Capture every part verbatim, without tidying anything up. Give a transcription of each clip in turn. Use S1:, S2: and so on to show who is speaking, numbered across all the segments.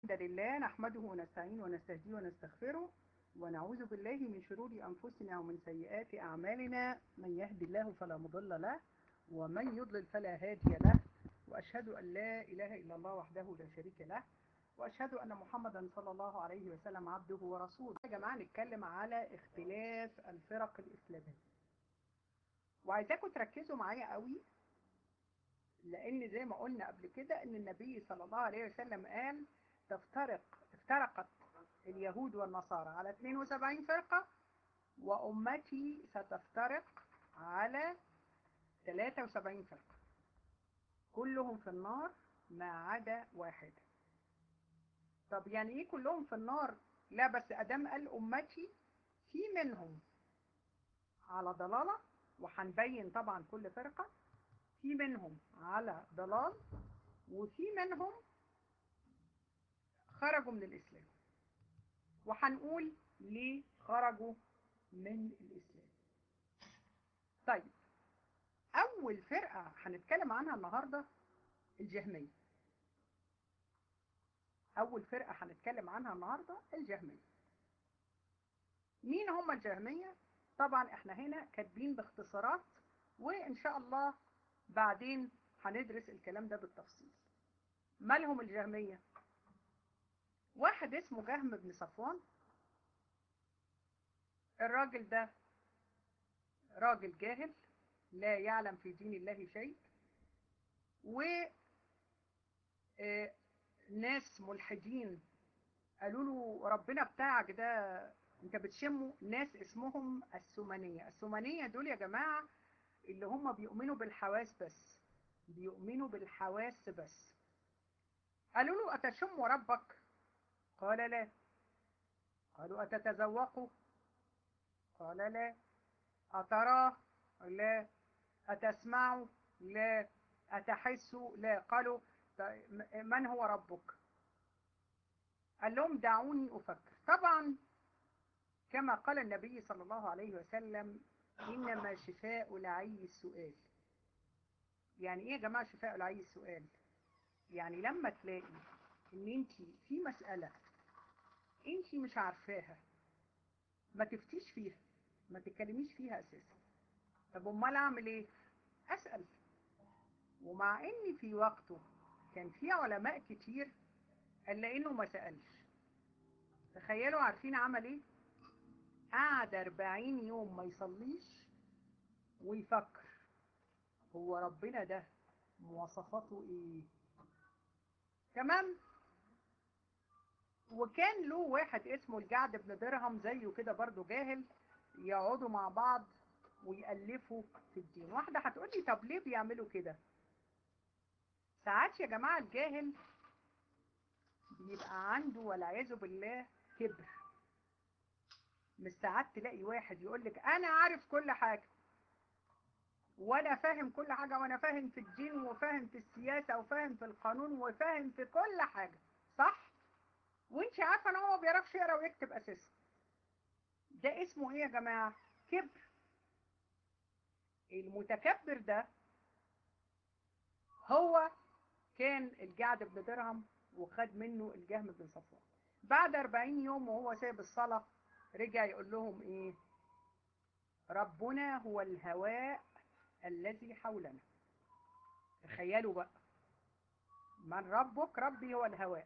S1: الحمد لله نحمده ونستعينه ونستهديه ونستغفره ونعوذ بالله من شرور أنفسنا ومن سيئات أعمالنا. من يهد الله فلا مضل له ومن يضلل فلا هادي له، وأشهد أن لا إله إلا الله وحده لا شريك له، وأشهد أن محمدا صلى الله عليه وسلم عبده ورسوله. يا جماعة نتكلم على اختلاف الفرق الإسلامية، وعايزاكم تركزوا معايا قوي، لأن زي ما قلنا قبل كده إن النبي صلى الله عليه وسلم قال تفترق افترقت اليهود والنصارى على اثنين وسبعين فرقة، وأمتي ستفترق على ثلاثة وسبعين فرقة، كلهم في النار ما عدا واحد. طب يعني ايه كلهم في النار؟ لا، بس ادام قال امتي، في منهم على ضلالة، وهنبين طبعا كل فرقة، في منهم على ضلال، وفي منهم خرجوا من الإسلام، وهنقول ليه خرجوا من الإسلام. طيب، أول فرقة هنتكلم عنها النهاردة الجهمية. أول فرقة هنتكلم عنها النهاردة الجهمية. مين هم الجهمية؟ طبعا احنا هنا كاتبين باختصارات، وإن شاء الله بعدين هندرس الكلام ده بالتفصيل. مالهم الجهمية؟ واحد اسمه جهم بن صفوان. الراجل ده راجل جاهل لا يعلم في دين الله شيء، و ناس ملحدين قالوا له ربنا بتاعك ده انت بتشمه. ناس اسمهم السمانية. السمانية دول يا جماعة اللي هم بيؤمنوا بالحواس بس، بيؤمنوا بالحواس بس. قالوا له أتشم ربك؟ قال لا. قالوا أتتذوقه؟ قال لا. أتراه؟ لا. أتسمعه؟ لا. أتحسه؟ لا. قالوا من هو ربك؟ قال لهم دعوني أفكر. طبعا كما قال النبي صلى الله عليه وسلم إنما شفاء العي السؤال. يعني إيه يا جماعة شفاء العي السؤال؟ يعني لما تلاقي إن أنت في مسألة أنت مش عارفاها، ما تفتيش فيها، ما تتكلميش فيها أساسا. طب أمال أعمل إيه؟ أسأل. ومع إن في وقته كان في علماء كتير إلا إنه ما سألش. تخيلوا عارفين عمل إيه؟ قعد أربعين يوم ما يصليش ويفكر هو ربنا ده مواصفاته ايه. تمام. وكان له واحد اسمه الجعد بن درهم زيه كده برضه جاهل، يقعدوا مع بعض ويألفوا في الدين. واحدة هتقولي طب ليه بيعملوا كده؟ ساعات يا جماعة الجاهل بيبقى عنده والعياذ بالله كبر. مش ساعات تلاقي واحد يقولك انا عارف كل حاجة، وانا فاهم كل حاجة، وانا فاهم في الدين وفاهم في السياسة وفاهم في القانون وفاهم في كل حاجة، صح؟ وانت عارفة ان هو ما بيعرفش يقرا ويكتب اساسا. ده اسمه ايه يا جماعة؟ كبر. المتكبر ده هو كان الجعد بن درهم، وخد منه الجهم بن صفوان. بعد أربعين يوم وهو سايب الصلاة رجع يقول لهم ايه؟ ربنا هو الهواء الذي حولنا. تخيلوا بقى، من ربك؟ ربي هو الهواء.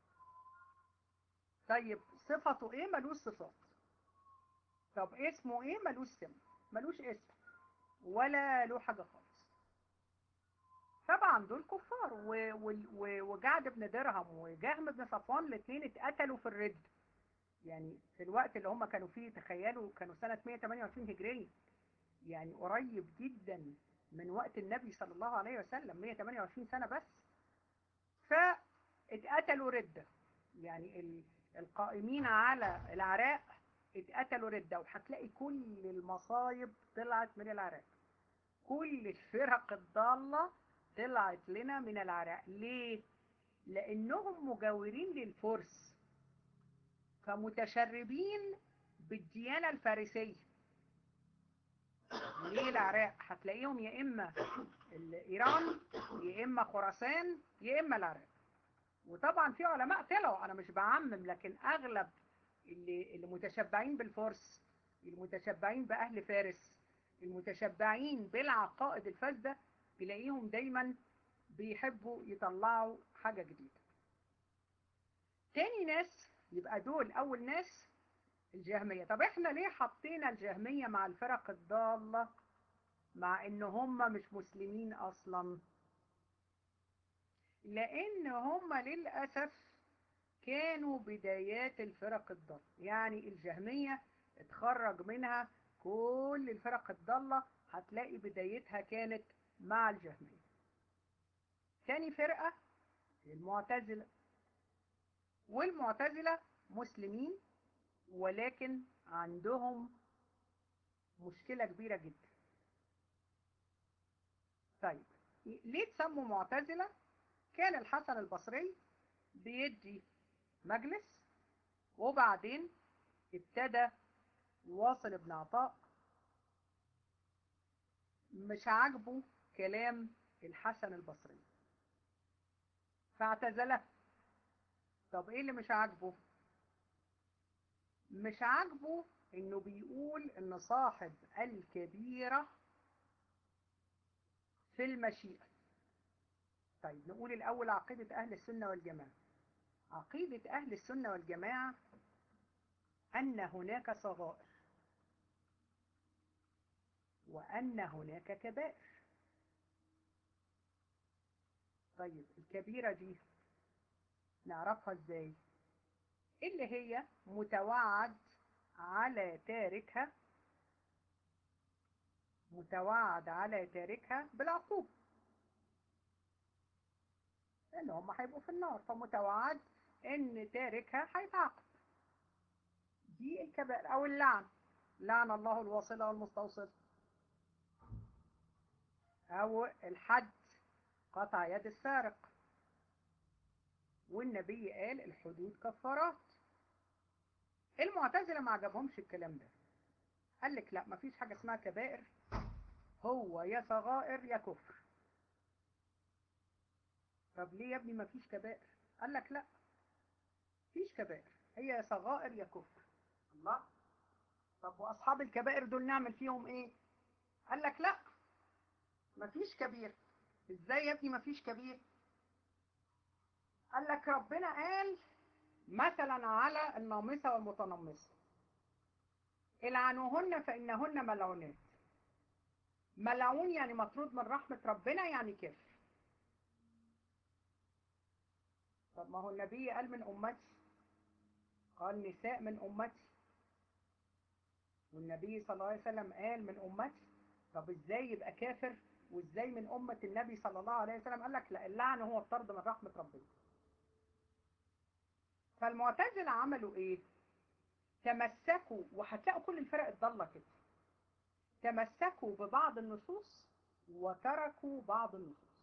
S1: طيب صفته ايه؟ ملوش صفات. طب اسمه ايه؟ ملوش سم، ملوش اسم ولا له حاجة خالص. طبعا دول كفار، وجعد بن درهم وجهم بن صفوان الاثنين اتقتلوا في الرد. يعني في الوقت اللي هم كانوا فيه، تخيلوا كانوا سنة مئة وثمانية وعشرين هجرية، يعني قريب جدا من وقت النبي صلى الله عليه وسلم، مئة وثمانية وعشرين سنة بس. فاتقتلوا ردة، يعني القائمين على العراق اتقتلوا ردة. وهتلاقي كل المصايب طلعت من العراق، كل الفرق الضالة طلعت لنا من العراق. ليه؟ لأنهم مجاورين للفرس، فمتشربين بالديانة الفارسية. ليه العراق؟ هتلاقيهم يا إما إيران، يا إما خراسان، يا إما العراق. وطبعا في علماء طلعوا، انا مش بعمم، لكن اغلب اللي اللي متشبعين بالفرس، المتشبعين باهل فارس، المتشبعين بالعقائد الفاسده، تلاقيهم دايما بيحبوا يطلعوا حاجه جديده. تاني ناس، يبقى دول اول ناس الجهميه. طب احنا ليه حطينا الجهميه مع الفرق الضاله مع ان هم مش مسلمين اصلا؟ لان هم للاسف كانوا بدايات الفرق الضالة. يعني الجهمية اتخرج منها كل الفرق الضالة، هتلاقي بدايتها كانت مع الجهمية. تاني فرقة المعتزلة، والمعتزلة مسلمين ولكن عندهم مشكلة كبيرة جدا. طيب ليه تسموا معتزلة؟ كان الحسن البصري بيدي مجلس، وبعدين ابتدى واصل ابن عطاء مش عاجبه كلام الحسن البصري فاعتزله. طب ايه اللي مش عاجبه؟ مش عاجبه انه بيقول ان صاحب الكبيرة في المشيئة. طيب نقول الاول عقيدة اهل السنة والجماعة. عقيدة اهل السنة والجماعة ان هناك صغائر وان هناك كبائر. طيب الكبيرة دي نعرفها ازاي؟ اللي هي متوعد على تاركها، متوعد على تاركها بالعقوبة، لان هم هيبقوا في النار، فمتوعد ان تاركها هيتعاقب. دي الكبائر. او اللعن، لعن الله الواصلة والمستوصلة. او الحد، قطع يد السارق، والنبي قال الحدود كفارات. المعتزلة ما عجبهمش الكلام ده، قال لك لا، مفيش حاجة اسمها كبائر، هو يا صغائر يا كفر. طب ليه يا ابني مفيش كبائر؟ قال لك لا، مفيش كبائر، هي يا صغائر يا كفر. الله. طب واصحاب الكبائر دول نعمل فيهم ايه؟ قال لك لا، مفيش كبير. ازاي يا ابني مفيش كبير؟ قال لك ربنا قال مثلا على النامصة والمتنمصة العنوهن فإنهن ملعونات. ملعون يعني مطرود من رحمة ربنا، يعني كفر. طب ما هو النبي قال من أمتي، قال نساء من أمتي، والنبي صلى الله عليه وسلم قال من أمتي. طب ازاي يبقى كافر وازاي من أمة النبي صلى الله عليه وسلم؟ قال لك لا، اللعن هو الطرد من رحمة ربنا. فالمعتزلة عملوا ايه؟ تمسكوا، وهتلاقوا كل الفرق الضالة كده، تمسكوا ببعض النصوص وتركوا بعض النصوص.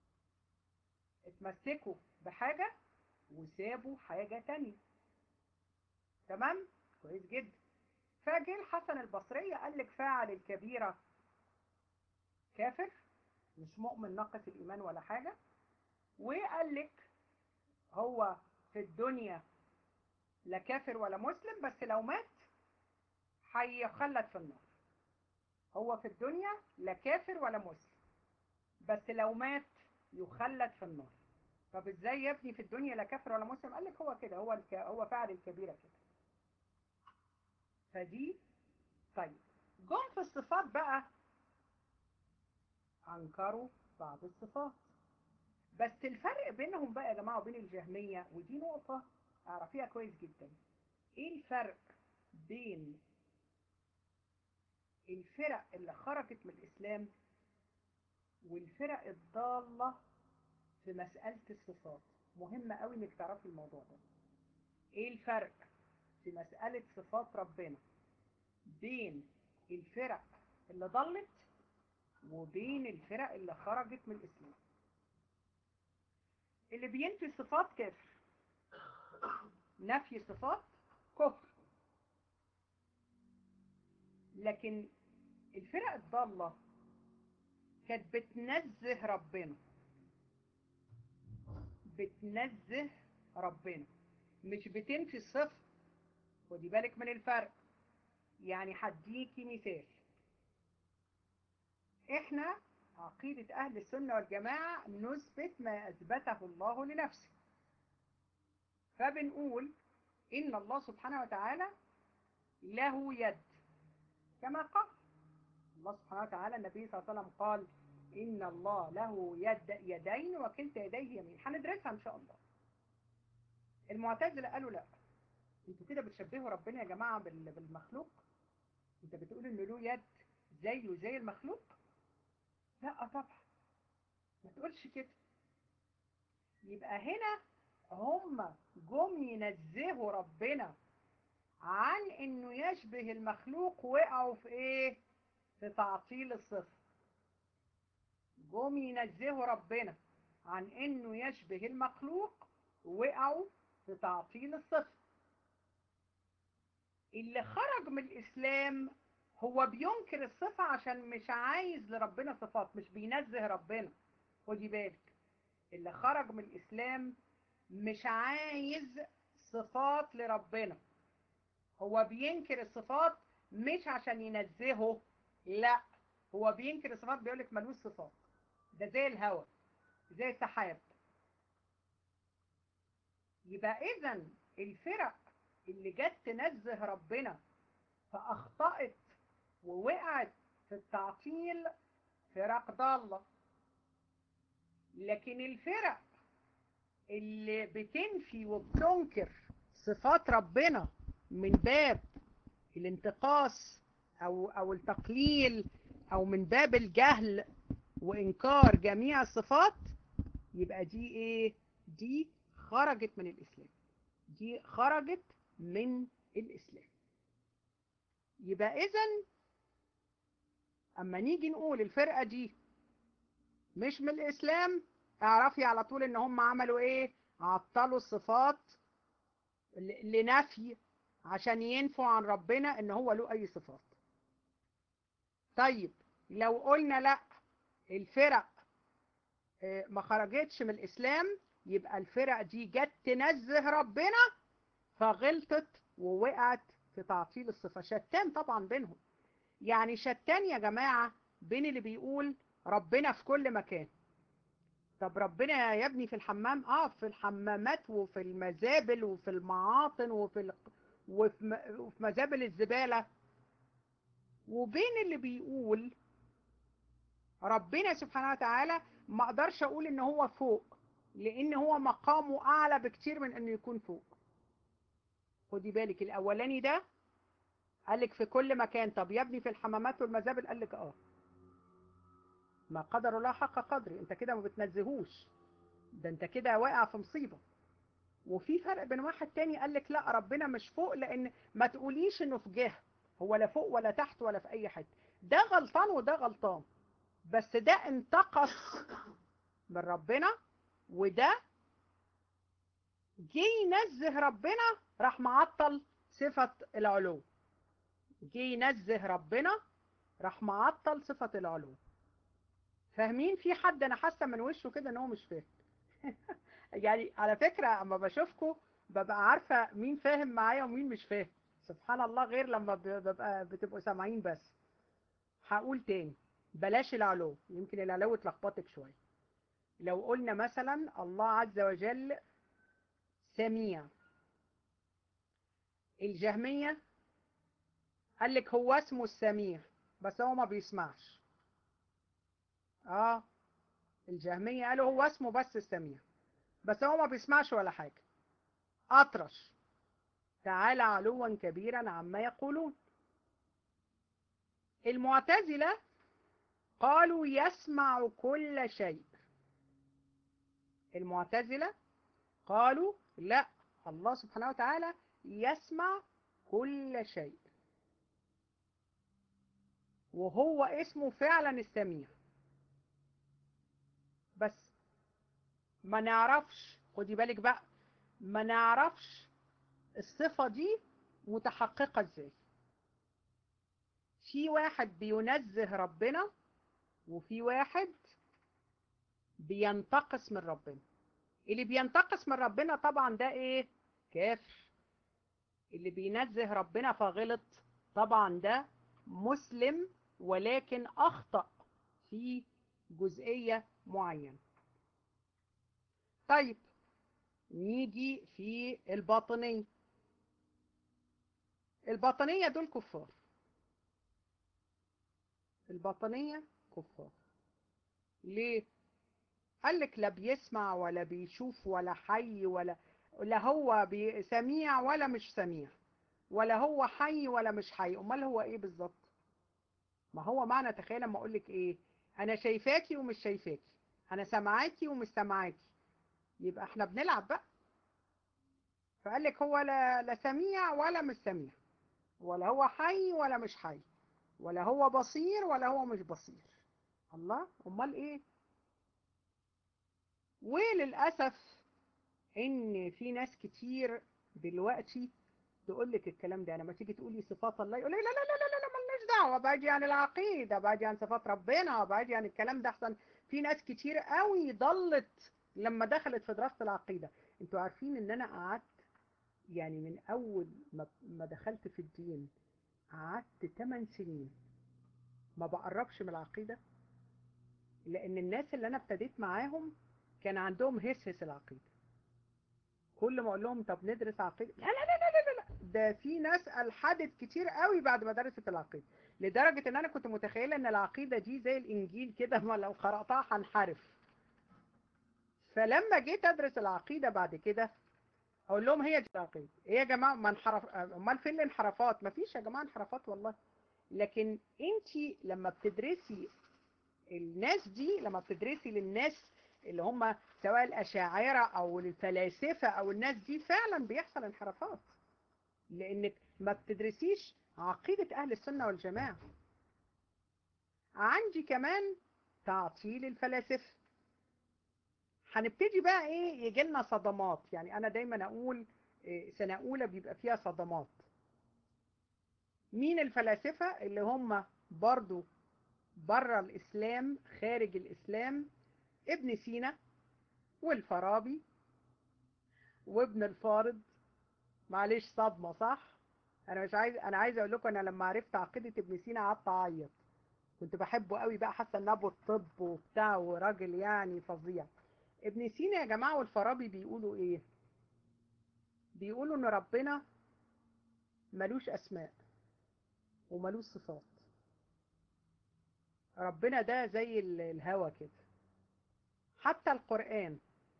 S1: اتمسكوا بحاجة وسابوا حاجة تانية. تمام؟ كويس جدا. فجه الحسن البصري قال لك فاعل الكبيرة كافر، مش مؤمن ناقص الإيمان ولا حاجة. وقال لك هو في الدنيا لا كافر ولا مسلم، بس لو مات هيخلد في النار. هو في الدنيا لا كافر ولا مسلم، بس لو مات يخلد في النار. طب ازاي يا ابني في الدنيا لا كافر ولا مسلم؟ قال لك هو كده، هو الك... هو فاعل الكبيرة كده. فدي. طيب جم في الصفات بقى، انكروا بعض الصفات. بس الفرق بينهم بقى يا جماعة وبين الجهمية، ودي نقطة اعرفيها كويس جدا، ايه الفرق بين الفرق اللي خرجت من الاسلام والفرق الضالة في مسألة الصفات؟ مهمة قوي انك تعرفي الموضوع ده. ايه الفرق في مسألة صفات ربنا بين الفرق اللي ضلت وبين الفرق اللي خرجت من الإسلام؟ اللي بينفي الصفات كافر، نفي الصفات كفر. لكن الفرق الضالة كانت بتنزه ربنا، بتنزه ربنا، مش بتنفي الصفة. خدي بالك من الفرق. يعني هديكي مثال. احنا عقيدة اهل السنة والجماعة نثبت ما اثبته الله لنفسه، فبنقول ان الله سبحانه وتعالى له يد، كما قال الله سبحانه وتعالى. النبي صلى الله عليه وسلم قال ان الله له يد يدين وكلتا يديه يمين. هندرسها ان شاء الله. المعتزلة قالوا لا، انتوا كده بتشبهوا ربنا يا جماعة بالمخلوق. انت بتقول ان له يد زيه زي المخلوق؟ لا طبعا، ما تقولش كده. يبقى هنا هم جم ينزهوا ربنا عن انه يشبه المخلوق، وقعوا في ايه؟ في تعطيل الصفة. جم ينزهوا ربنا عن انه يشبه المخلوق، وقعوا في تعطيل الصفة. اللي خرج من الاسلام هو بينكر الصفة عشان مش عايز لربنا صفات، مش بينزه ربنا. خدي بالك، اللي خرج من الاسلام مش عايز صفات لربنا، هو بينكر الصفات مش عشان ينزهه، لا، هو بينكر الصفات، بيقولك ملوش صفات، ده زي الهواء، زي السحاب. يبقى اذا الفرق اللي جت تنزه ربنا فاخطأت ووقعت في التعطيل فرق ضالة. لكن الفرق اللي بتنفي وبتنكر صفات ربنا من باب الانتقاص او او التقليل، او من باب الجهل وانكار جميع الصفات، يبقى دي ايه؟ دي خرجت من الاسلام، دي خرجت من الاسلام. يبقى اذا اما نيجي نقول الفرقة دي مش من الاسلام، اعرفي على طول ان هم عملوا ايه؟ عطلوا الصفات لنفي، عشان ينفوا عن ربنا ان هو له اي صفات. طيب لو قلنا لا، الفرق ما خرجتش من الاسلام، يبقى الفرق دي جت تنزه ربنا فغلطت ووقعت في تعطيل الصفة. شتان طبعا بينهم. يعني شتان يا جماعة بين اللي بيقول ربنا في كل مكان. طب ربنا يا ابني في الحمام؟ اه، في الحمامات وفي المزابل وفي المعاطن وفي ال... وفي, م... وفي مزابل الزبالة. وبين اللي بيقول ربنا سبحانه وتعالى ما اقدرش اقول ان هو فوق، لان هو مقامه اعلى بكتير من انه يكون فوق. خدي بالك، الاولاني ده قالك في كل مكان، طب يا ابني في الحمامات والمزابل؟ قالك اه. ما قدر الله حق قدره، انت كده ما بتنزهوش، ده انت كده واقع في مصيبة. وفي فرق بين واحد تاني قالك لا، ربنا مش فوق، لان ما تقوليش انه في جهة، هو لا فوق ولا تحت ولا في اي حته. ده غلطان وده غلطان، بس ده انتقص من ربنا، وده جه ينزه ربنا راح معطل صفة العلو. جه ينزه ربنا راح معطل صفة العلو. فاهمين؟ في حد انا حاسه من وشه كده ان هو مش فاهم. يعني على فكرة اما بشوفكم ببقى عارفة مين فاهم معايا ومين مش فاهم، سبحان الله، غير لما ببقى بتبقوا سامعين بس. هقول تاني، بلاش العلو، يمكن العلو اتلخبطك شوية. لو قلنا مثلا الله عز وجل سميع، الجهمية قال لك هو اسمه السميع بس هو ما بيسمعش. اه، الجهمية قالوا هو اسمه بس السميع بس هو ما بيسمعش ولا حاجة. أطرش، تعالى علوا كبيرا عما يقولون. المعتزلة قالوا يسمع كل شيء. المعتزلة قالوا لا، الله سبحانه وتعالى يسمع كل شيء، وهو اسمه فعلا السميع، بس ما نعرفش، خدي بالك بقى، ما نعرفش الصفة دي متحققة ازاي. في واحد بينزه ربنا، وفي واحد بينتقص من ربنا. اللي بينتقص من ربنا طبعا ده ايه؟ كافر. اللي بينزه ربنا فغلط طبعا ده مسلم، ولكن أخطأ في جزئية معينة. طيب نيجي في الباطنية. الباطنية دول كفار. الباطنية كفار ليه؟ قال لك لا بيسمع ولا بيشوف ولا حي، ولا لا هو بي- سميع ولا مش سميع، ولا هو حي ولا مش حي. امال هو ايه بالظبط؟ ما هو معنى تخيل لما اقول لك ايه، انا شايفاكي ومش شايفاكي، انا سامعاكي ومش سامعاكي، يبقى احنا بنلعب بقى. فقال لك هو لا لا سميع ولا مش سميع، ولا هو حي ولا مش حي، ولا هو بصير ولا هو مش بصير. الله، امال ايه؟ وللاسف ان في ناس كتير دلوقتي تقول لك الكلام ده. لما تيجي تقولي صفات الله يقول لك لا لا لا لا لا، مالناش دعوه، باجي عن العقيده، باجي عن صفات ربنا، باجي عن الكلام ده احسن. في ناس كتير قوي ضلت لما دخلت في دراسه العقيده. انتوا عارفين ان انا قعدت يعني من اول ما ما دخلت في الدين قعدت ثماني سنين ما بقربش من العقيده، لان الناس اللي انا ابتديت معاهم كان عندهم هس هس العقيده. كل ما اقول لهم طب ندرس عقيده، لا لا لا لا لا لا، ده في ناس الحدت كتير قوي بعد ما درست العقيده، لدرجه ان انا كنت متخيله ان العقيده دي زي الانجيل كده، ما لو قراتها هنحرف. فلما جيت ادرس العقيده بعد كده اقول لهم هي دي العقيده. ايه يا جماعه ما انحرف؟ امال فين الانحرافات؟ ما فيش يا جماعه انحرافات والله. لكن انت لما بتدرسي الناس دي، لما بتدرسي للناس اللي هم سواء الاشاعره او الفلاسفه او الناس دي، فعلا بيحصل انحرافات، لانك ما بتدرسيش عقيدة اهل السنة والجماعة. عندي كمان تعطيل الفلاسفة. هنبتدي بقى ايه، يجي لنا صدمات. يعني انا دايما اقول إيه، سنة اولى بيبقى فيها صدمات. مين الفلاسفة اللي هم برضو بره الاسلام، خارج الاسلام؟ ابن سينا والفارابي وابن الفارض. معلش صدمة صح؟ انا مش عايز، انا عايز اقول لكم انا لما عرفت عقيدة ابن سينا قعدت اعيط. كنت بحبه قوي بقى، حاسه ان ابو الطب وبتاع وراجل يعني فظيع. ابن سينا يا جماعه والفارابي بيقولوا ايه؟ بيقولوا ان ربنا ملوش اسماء وملوش صفات. ربنا ده زي ال- الهوا كده. حتى القرآن،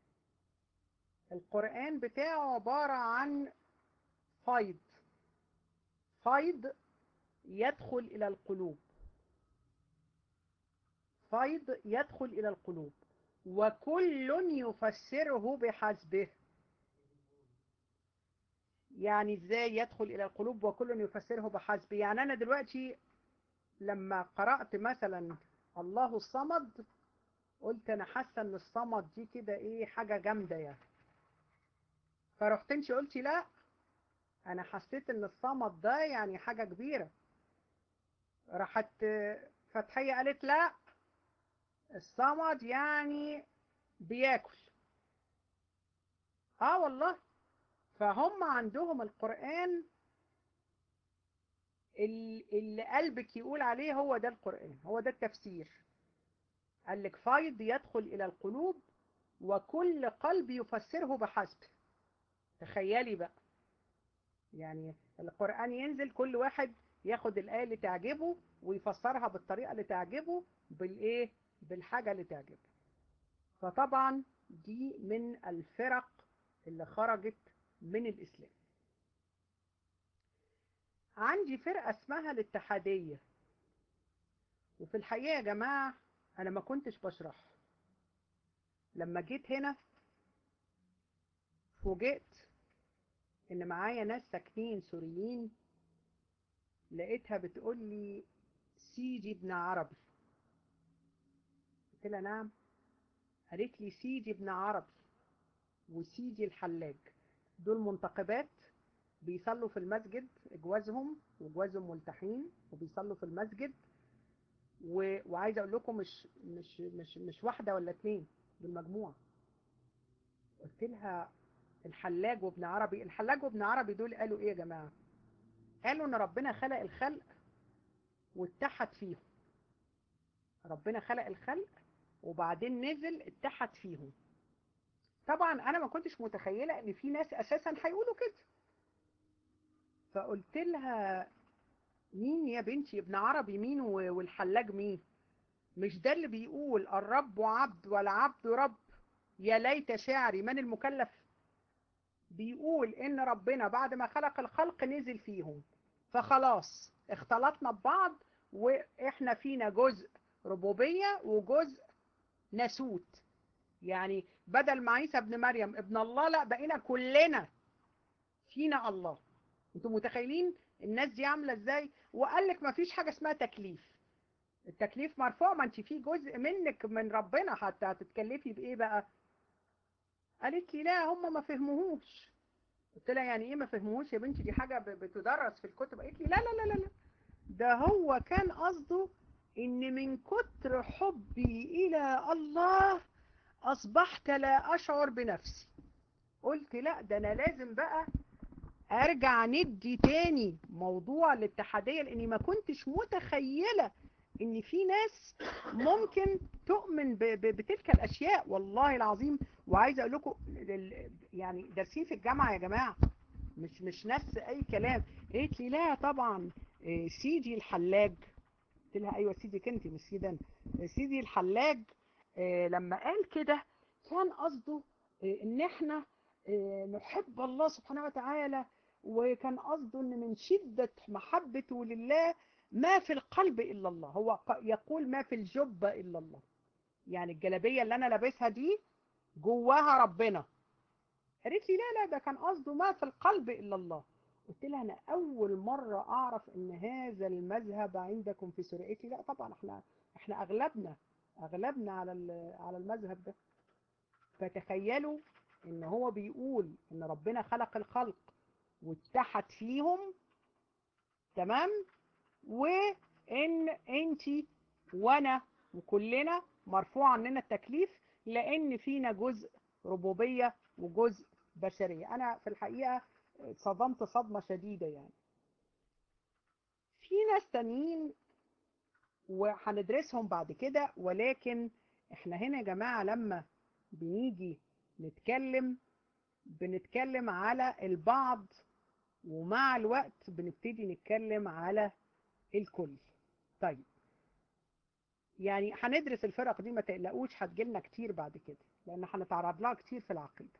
S1: القرآن بتاعه عبارة عن فيض، فيض يدخل إلى القلوب، فيض يدخل إلى القلوب، وكل يفسره بحسبه. يعني ازاي يدخل إلى القلوب وكل يفسره بحسبه؟ يعني أنا دلوقتي لما قرأت مثلا الله الصمد، قلت انا حاسه ان الصمد دي كده ايه، حاجه جامده يعني. فرحت انت قلتي لا، انا حسيت ان الصمد ده يعني حاجه كبيره. راحت فتحيه قالت لا، الصمد يعني بياكل. اه والله. فهم عندهم القرآن ال- اللي قلبك يقول عليه هو ده القرآن، هو ده التفسير. قال لك فيض يدخل إلى القلوب وكل قلب يفسره بحسبه. تخيلي بقى، يعني القرآن ينزل كل واحد ياخد الآية اللي تعجبه ويفسرها بالطريقة اللي تعجبه، بالإيه؟ بالحاجة اللي تعجبه. فطبعا دي من الفرق اللي خرجت من الإسلام. عندي فرقة اسمها الاتحادية، وفي الحقيقة يا جماعة أنا ما كنتش بشرح. لما جيت هنا فوجئت إن معايا ناس ساكنين سوريين، لقيتها بتقول لي سيدي ابن عربي. قلت لها نعم. قالت لي سيدي ابن عربي وسيدي الحلاج دول منتقبات بيصلوا في المسجد، جوازهم وجوازهم ملتحين وبيصلوا في المسجد. و... وعايزه اقول لكم مش مش مش مش واحده ولا اتنين، دول مجموعه. قلت لها الحلاج وابن عربي. الحلاج وابن عربي دول قالوا ايه يا جماعة؟ قالوا ان ربنا خلق الخلق واتحد فيهم. ربنا خلق الخلق وبعدين نزل اتحد فيهم. طبعا انا ما كنتش متخيلة ان في ناس اساسا هيقولوا كده. فقلت لها مين يا بنتي ابن عربي مين والحلاج مين؟ مش ده اللي بيقول الرب عبد والعبد رب؟ يا ليت شعري من المكلف. بيقول ان ربنا بعد ما خلق الخلق نزل فيهم، فخلاص اختلطنا ببعض، واحنا فينا جزء ربوبية وجزء ناسوت. يعني بدل ما عيسى ابن مريم ابن الله، لا بقينا كلنا فينا الله. انتوا متخيلين الناس دي عاملة ازاي؟ وقال لك ما فيش حاجة اسمها تكليف. التكليف مرفوع، ما انت في جزء منك من ربنا، حتى هتتكلفي بايه بقى؟ قالت لي لا هم ما فهموهوش. قلت لها يعني ايه ما فهموهوش يا بنتي؟ دي حاجة بتدرس في الكتب. قالت لي لا لا لا لا، ده هو كان قصده ان من كتر حبي الى الله اصبحت لا اشعر بنفسي. قلت لا، ده انا لازم بقى ارجع ندي تاني موضوع الاتحادية، لاني ما كنتش متخيلة ان في ناس ممكن تؤمن ب ب بتلك الاشياء، والله العظيم. وعايزه اقول لكم يعني دارسين في الجامعه يا جماعه، مش مش ناس اي كلام. قالت لي لا طبعا سيدي الحلاج. قلت لها ايوه سيدي انت مش سيدي انا. سيدي الحلاج لما قال كده كان قصده ان احنا نحب الله سبحانه وتعالى، وكان قصده ان من شدة محبته لله ما في القلب الا الله. هو يقول ما في الجبة الا الله، يعني الجلابية اللي انا لابسها دي جواها ربنا. قالت لي لا لا، ده كان قصده ما في القلب الا الله. قلت لها انا اول مرة اعرف ان هذا المذهب عندكم في سوريا. قالت لي لا طبعا احنا احنا اغلبنا اغلبنا على على المذهب ده. فتخيلوا ان هو بيقول ان ربنا خلق الخلق واتحد فيهم، تمام، وان انتي وانا وكلنا مرفوع عننا التكليف، لان فينا جزء ربوبية وجزء بشرية. انا في الحقيقة صدمت صدمة شديدة يعني. في ناس تانيين وهندرسهم بعد كده، ولكن احنا هنا يا جماعة لما بنيجي نتكلم بنتكلم على البعض، ومع الوقت بنبتدي نتكلم على الكل. طيب يعني هندرس الفرق دي، ما تقلقوش هتجيلنا كتير بعد كده، لان هنتعرض لها كتير في العقيدة.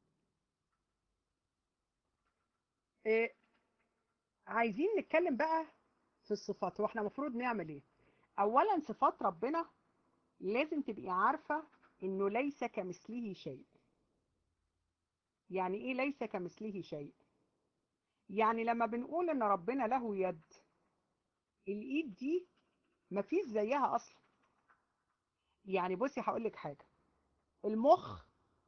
S1: إيه عايزين نتكلم بقى في الصفات، واحنا المفروض نعمل ايه؟ اولا صفات ربنا لازم تبقي عارفة انه ليس كمثله شيء. يعني ايه ليس كمثله شيء؟ يعني لما بنقول ان ربنا له يد، الايد دي مفيش زيها اصلا. يعني بصي هقولك حاجة، المخ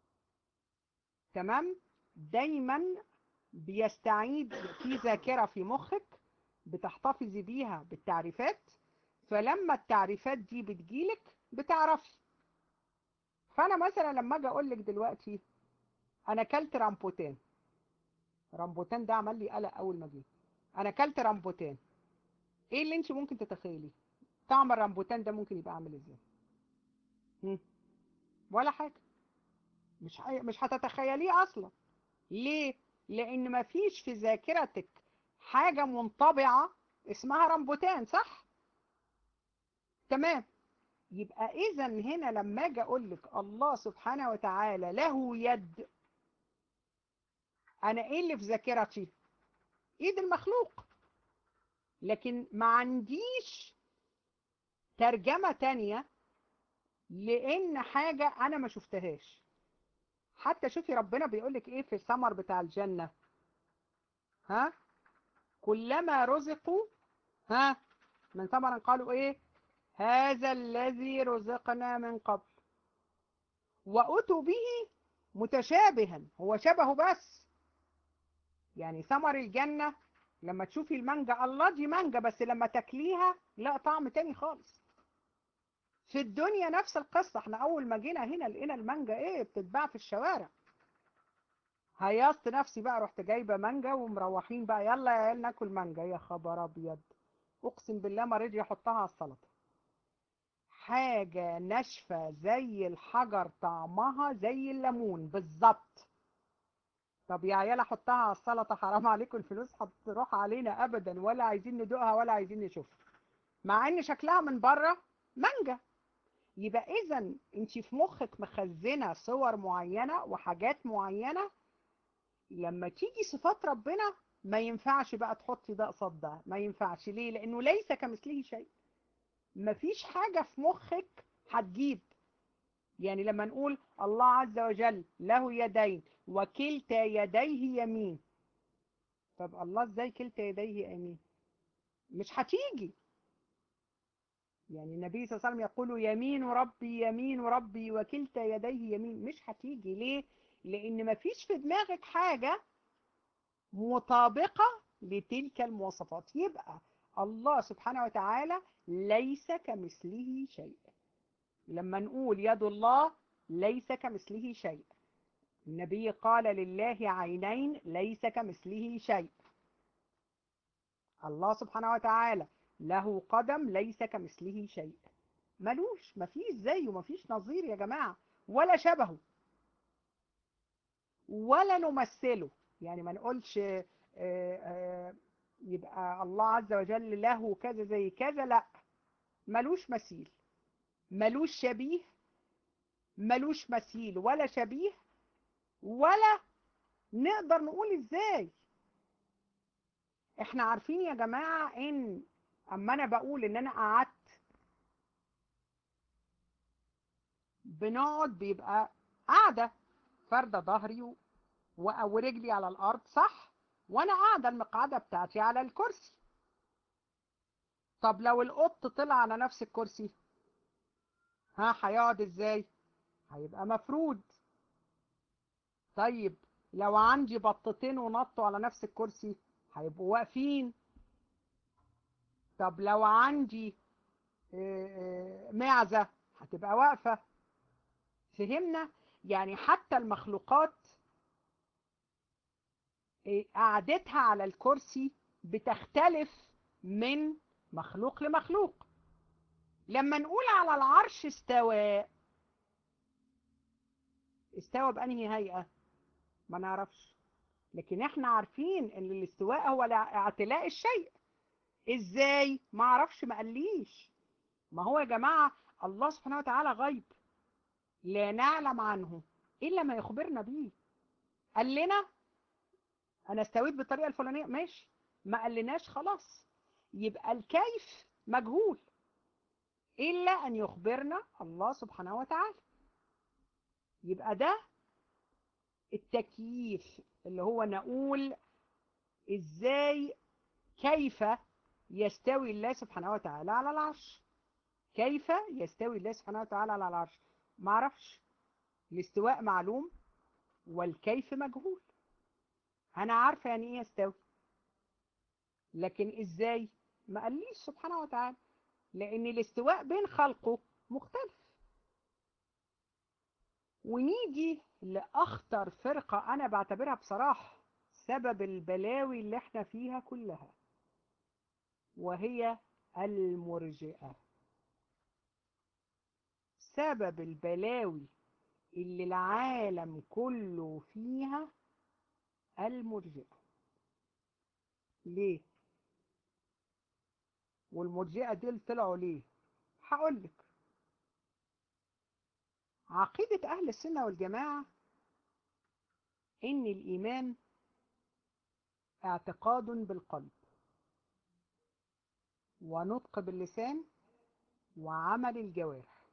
S1: تمام دايما بيستعيد في ذاكرة في مخك بتحتفظي بيها بالتعريفات، فلما التعريفات دي بتجيلك بتعرفي. فانا مثلا لما اجي اقول لك دلوقتي انا كلت رامبوتان، رامبوتان ده عمل لي قلق اول ما جه. انا كلت رامبوتان، ايه اللي انت ممكن تتخيلي طعم الرامبوتان ده ممكن يبقى عامل ازاي؟ هم؟ ولا حاجه. مش ح... مش هتتخيليه اصلا. ليه؟ لان مفيش في ذاكرتك حاجه منطبعه اسمها رامبوتان، صح؟ تمام. يبقى اذا هنا لما اجي اقول لك الله سبحانه وتعالى له يد، انا ايه اللي في ذاكرتي؟ ايد المخلوق. لكن ما عنديش ترجمة تانية لان حاجة انا ما شفتهاش. حتى شوفي ربنا بيقولك ايه في الثمر بتاع الجنة، ها كلما رزقوا ها من ثمر قالوا ايه؟ هذا الذي رزقنا من قبل وأتوا به متشابها. هو شبهه بس. يعني ثمر الجنة لما تشوفي المانجا، الله دي مانجا، بس لما تاكليها لا طعم تاني خالص. في الدنيا نفس القصة. احنا اول ما جينا هنا لقينا المانجا ايه بتتباع في الشوارع، هيصت نفسي بقى، رحت جايبه مانجا ومروحين بقى، يلا يا عيال ناكل مانجا. يا خبر ابيض، اقسم بالله ما رضي يحطها على السلطه. حاجه ناشفه زي الحجر، طعمها زي الليمون بالظبط. طب يا عيال احطها على السلطه، حرام عليكم الفلوس هتروح علينا ابدا، ولا عايزين ندوقها ولا عايزين نشوفها، مع ان شكلها من بره مانجا. يبقى اذا انت في مخك مخزنه صور معينه وحاجات معينه، لما تيجي صفات ربنا ما ينفعش بقى تحطي ده قصاد ده، ما ينفعش. ليه؟ لانه ليس كمثله شيء. مفيش حاجه في مخك هتجيب. يعني لما نقول الله عز وجل له يدين وكلتا يديه يمين، طب الله ازاي كلتا يديه يمين؟ مش هتيجي. يعني النبي صلى الله عليه وسلم يقول يمين ربي يمين ربي وكلتا يديه يمين، مش هتيجي. ليه؟ لان مفيش في دماغك حاجة مطابقة لتلك المواصفات. يبقى الله سبحانه وتعالى ليس كمثله شيء. لما نقول يد الله ليس كمثله شيء. النبي قال لله عينين ليس كمثله شيء. الله سبحانه وتعالى له قدم ليس كمثله شيء. ملوش، مفيش زيه، مفيش نظير يا جماعة، ولا شبهه، ولا نمثله. يعني ما نقولش آه، آه، يبقى الله عز وجل له كذا زي كذا، لا، ملوش مثيل، ملوش شبيه، ملوش مثيل ولا شبيه، ولا نقدر نقول ازاي. احنا عارفين يا جماعة ان اما انا بقول ان انا قعدت، بنقعد بيبقى قاعدة فردة ظهري و- ورجلي على الارض، صح؟ وانا قاعدة المقعدة بتاعتي على الكرسي. طب لو القط طلع على نفس الكرسي، ها هيقعد ازاي؟ هيبقى مفرود. طيب لو عندي بطتين ونطوا على نفس الكرسي، هيبقوا واقفين. طب لو عندي آه، آه، معزة، هتبقى واقفة. فهمنا؟ يعني حتى المخلوقات آه، قعدتها على الكرسي بتختلف من مخلوق لمخلوق. لما نقول على العرش استوى، استوى بأنهي هيئة؟ ما نعرفش. لكن احنا عارفين ان الاستواء هو اعتلاء الشيء. ازاي؟ ما اعرفش، ما قاليش. ما هو يا جماعة الله سبحانه وتعالى غيب، لا نعلم عنه الا ما يخبرنا به. قال لنا انا استويت بالطريقة الفلانية، ماشي. ما قالناش، خلاص. يبقى الكيف مجهول الا ان يخبرنا الله سبحانه وتعالى. يبقى ده التكييف، اللي هو نقول ازاي، كيف يستوي الله سبحانه وتعالى على العرش. كيف يستوي الله سبحانه وتعالى على العرش؟ ما اعرفش. الاستواء معلوم والكيف مجهول. انا عارفه يعني ايه يستوي، لكن ازاي؟ ما قاليش سبحانه وتعالى، لان الاستواء بين خلقه مختلف. ونيجي لاخطر فرقه انا بعتبرها بصراحه سبب البلاوي اللي احنا فيها كلها، وهي المرجئه. سبب البلاوي اللي العالم كله فيها المرجئة. ليه؟ والمرجئة دول طلعوا ليه؟ هقولك. عقيدة أهل السنة والجماعة إن الإيمان اعتقاد بالقلب، ونطق باللسان، وعمل الجوارح.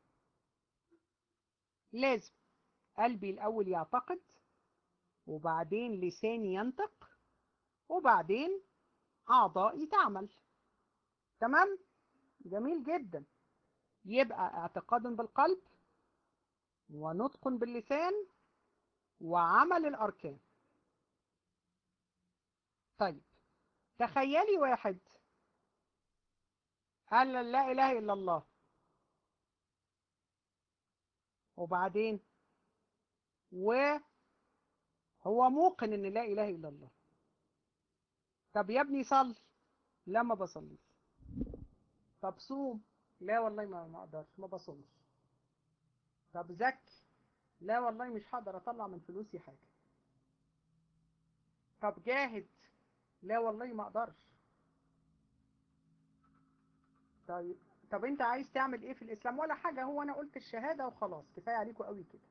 S1: لازم قلبي الأول يعتقد، وبعدين لساني ينطق، وبعدين أعضائي تعمل. تمام؟ جميل جدا. يبقى اعتقاد بالقلب، ونطق باللسان، وعمل الأركان. طيب تخيلي واحد قال لا إله إلا الله، وبعدين وقال هو موقن ان لا اله الا الله. طب يا ابني صلي، لا ما بصليش. طب صوم، لا والله ما ما اقدرش، ما بصومش. طب زكي، لا والله مش هقدر اطلع من فلوسي حاجه. طب جاهد، لا والله ما اقدرش. طيب، طب انت عايز تعمل ايه في الاسلام؟ ولا حاجه، هو انا قلت الشهاده وخلاص، كفايه عليكم قوي كده.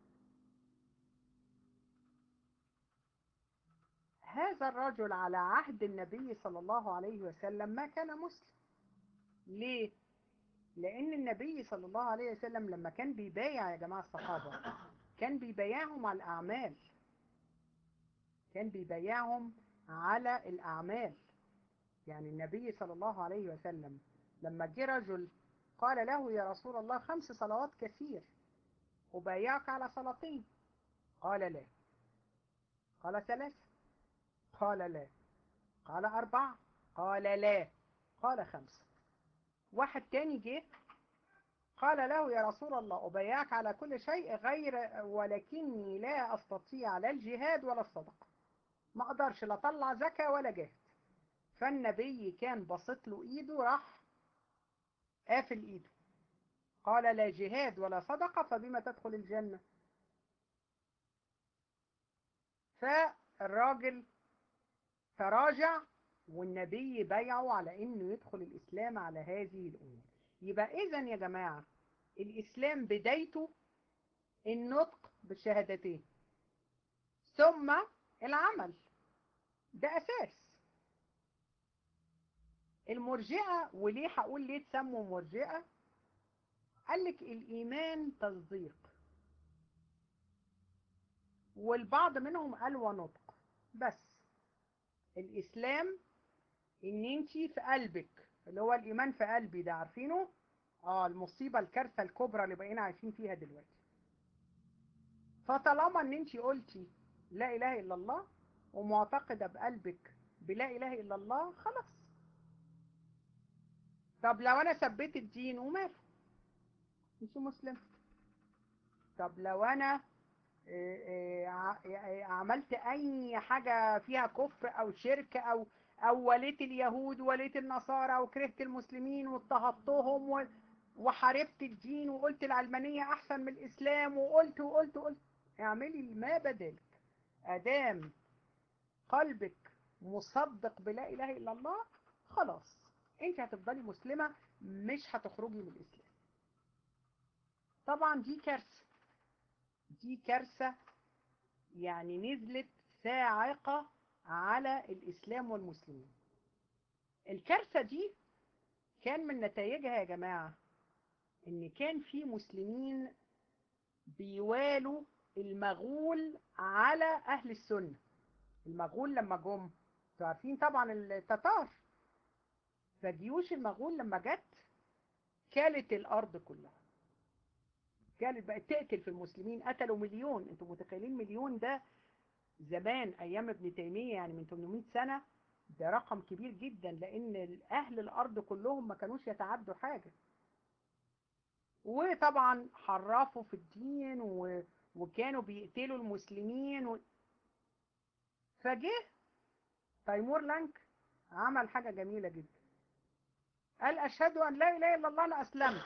S1: هذا الرجل على عهد النبي صلى الله عليه وسلم ما كان مسلم. ليه؟ لأن النبي صلى الله عليه وسلم لما كان بيبايع يا جماعة الصحابة، كان بيبايعهم على الأعمال. كان بيبايعهم على الأعمال. يعني النبي صلى الله عليه وسلم لما جه رجل قال له يا رسول الله خمس صلوات كثير، أبايعك على صلاتين. قال لا. قال ثلاثة. قال لا. قال أربعة. قال لا. قال خمسة. واحد تاني جه قال له يا رسول الله أبايعك على كل شيء غير ولكني لا أستطيع لا الجهاد ولا الصدقة، ما أقدرش لا أطلع زكاة ولا جهاد. فالنبي كان بسط له إيده، راح قافل إيده، قال لا جهاد ولا صدقة فبما تدخل الجنة. فالراجل تراجع، والنبي بيعه على إنه يدخل الإسلام على هذه الأمور. يبقى إذن يا جماعة الإسلام بدايته النطق بالشهادتين ثم العمل، ده أساس. المرجئة، وليه هقول ليه تسموا مرجئة؟ قال لك الإيمان تصديق، والبعض منهم قال ونطق بس. الإسلام إن أنتي في قلبك، اللي هو الإيمان في قلبي ده، عارفينه؟ آه المصيبة الكارثة الكبرى اللي بقينا عايشين فيها دلوقتي. فطالما إن أنتي قلتي لا إله إلا الله ومعتقدة بقلبك بلا إله إلا الله، خلاص. طب لو أنا ثبت الدين وماله، مش مسلم. طب لو أنا عملت اي حاجة فيها كفر او شرك او او وليت اليهود وليت النصارى وكرهت المسلمين واضطهدتهم و- وحاربت الدين وقلت العلمانية احسن من الاسلام وقلت وقلت وقلت، اعملي ما بدلك ادام قلبك مصدق بلا اله الا الله، خلاص انت هتفضلي مسلمة، مش هتخرجي من الاسلام. طبعا دي كارثة، دي كارثة يعني نزلت صاعقة على الإسلام والمسلمين. الكارثة دي كان من نتائجها يا جماعة إن كان في مسلمين بيوالوا المغول على أهل السنة. المغول لما جم، انتوا عارفين طبعا التتار، فجيوش المغول لما جت كالت الأرض كلها، كانت بقت تقتل في المسلمين، قتلوا مليون. انتوا متخيلين مليون ده زمان ايام ابن تيمية يعني من ثمانمائة سنة، ده رقم كبير جدا، لان اهل الارض كلهم ما كانوش يتعدوا حاجة. وطبعا حرفوا في الدين و... وكانوا بيقتلوا المسلمين و... فجه تيمور لانك عمل حاجة جميلة جدا، قال اشهد ان لا اله الا الله انا اسلمت.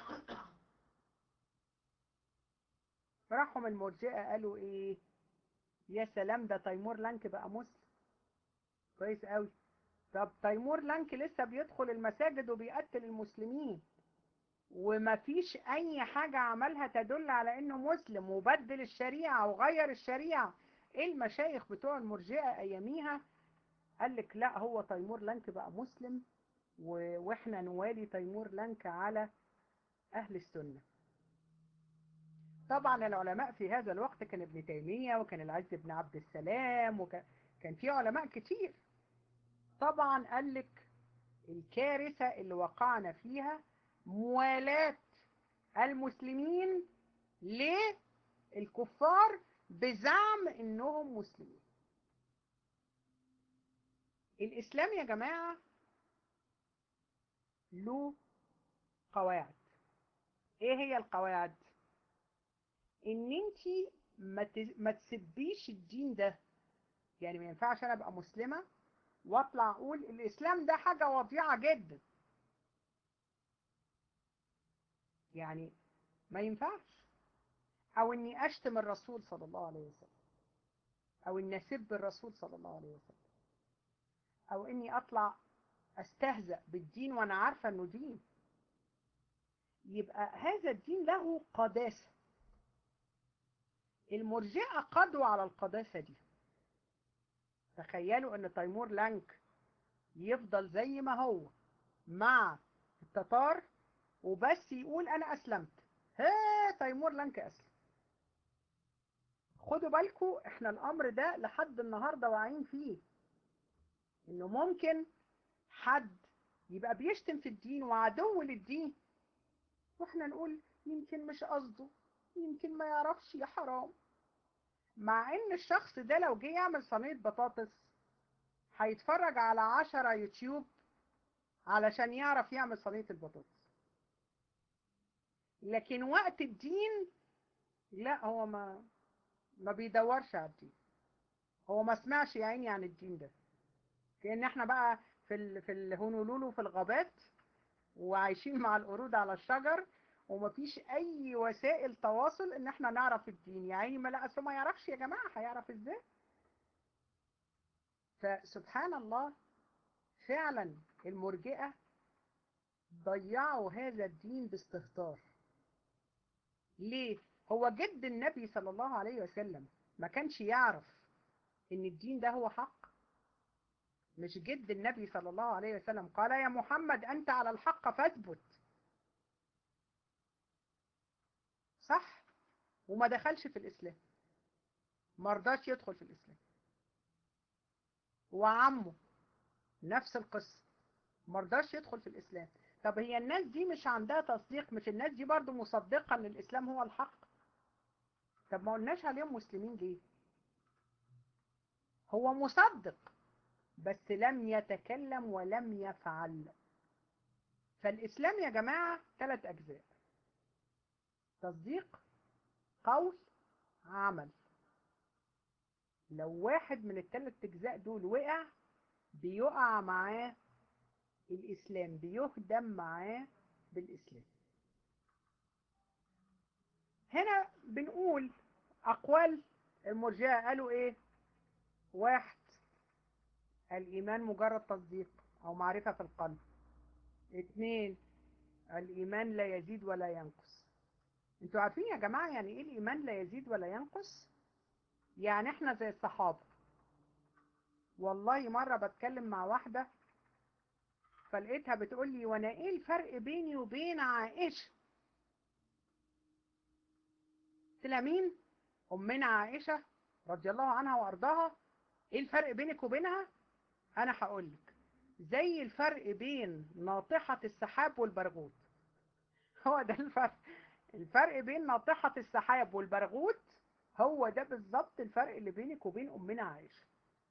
S1: راحوا من المرجئة قالوا ايه، يا سلام ده تيمور لانك بقى مسلم، كويس قوي. طب تيمور لانك لسه بيدخل المساجد وبيقتل المسلمين ومفيش اي حاجة عملها تدل على انه مسلم، وبدل الشريعة وغير الشريعة. ايه المشايخ بتوع المرجئة اياميها قال لك لا هو تيمور لانك بقى مسلم و... واحنا نوالي تيمور لانك على اهل السنة. طبعا العلماء في هذا الوقت كان ابن تيمية وكان العز بن عبد السلام وكان كان في علماء كتير. طبعا قال لك الكارثة اللي وقعنا فيها موالاة المسلمين للكفار بزعم انهم مسلمين. الاسلام يا جماعة له قواعد. ايه هي القواعد؟ ان انتي ما ت- ما تسبيش الدين ده يعني ما ينفعش انا ابقى مسلمة واطلع اقول الاسلام ده حاجة وضيعة جدا، يعني ما ينفعش. او اني اشتم الرسول صلى الله عليه وسلم، او اني اسب الرسول صلى الله عليه وسلم، او اني اطلع استهزأ بالدين وانا عارفة انه دين. يبقى هذا الدين له قداسة. المرجئة قضوا على القداسة دي. تخيلوا ان تيمور لانك يفضل زي ما هو مع التتار وبس يقول انا اسلمت، ها تيمور لانك اسلم. خدوا بالكم احنا الامر ده لحد النهارده واعيين فيه، انه ممكن حد يبقى بيشتم في الدين وعدو للدين، واحنا نقول يمكن مش قصده، يمكن ما يعرفش، يا حرام. مع ان الشخص ده لو جه يعمل صينية بطاطس هيتفرج على عشرة يوتيوب علشان يعرف يعمل صينية البطاطس، لكن وقت الدين لا، هو ما ما بيدورش على الدين، هو ما سمعش يا عيني عن الدين ده. كأن احنا بقى في ال... في الهونولولو في الغابات وعايشين مع القرود على الشجر، ومفيش اي وسائل تواصل ان احنا نعرف الدين. يا عيني ما لا، اصل ما يعرفش يا جماعة، هيعرف ازاي؟ فسبحان الله، فعلا المرجئة ضيعوا هذا الدين باستهتار. ليه؟ هو جد النبي صلى الله عليه وسلم ما كانش يعرف ان الدين ده هو حق؟ مش جد النبي صلى الله عليه وسلم قال يا محمد انت على الحق فاثبت؟ صح؟ وما دخلش في الاسلام، ما رضاش يدخل في الاسلام. وعمه نفس القصة، ما رضاش يدخل في الاسلام. طب هي الناس دي مش عندها تصديق؟ مش الناس دي برضو مصدقة ان الاسلام هو الحق؟ طب ما قلناش عليهم مسلمين ليه؟ هو مصدق بس لم يتكلم ولم يفعل. فالإسلام يا جماعة ثلاث أجزاء: تصديق، قول، عمل. لو واحد من الثلاث أجزاء دول وقع، بيقع معاه الإسلام، بيهدم معاه بالإسلام. هنا بنقول أقوال المرجئة قالوا إيه؟ واحد، الإيمان مجرد تصديق أو معرفة في القلب. اثنين، الإيمان لا يزيد ولا ينقص. انتوا عارفين يا جماعة يعني ايه الإيمان لا يزيد ولا ينقص؟ يعني احنا زي الصحابة. والله مرة بتكلم مع واحدة فلقيتها بتقول لي وانا ايه الفرق بيني وبين عائشة؟ قلت لها مين؟ أمنا عائشة رضي الله عنها وأرضاها. ايه الفرق بينك وبينها؟ انا هقولك. زي الفرق بين ناطحة السحاب والبرغوث. هو ده الفرق. الفرق بين ناطحة السحاب والبرغوث هو ده بالظبط الفرق اللي بينك وبين أمنا عائشة.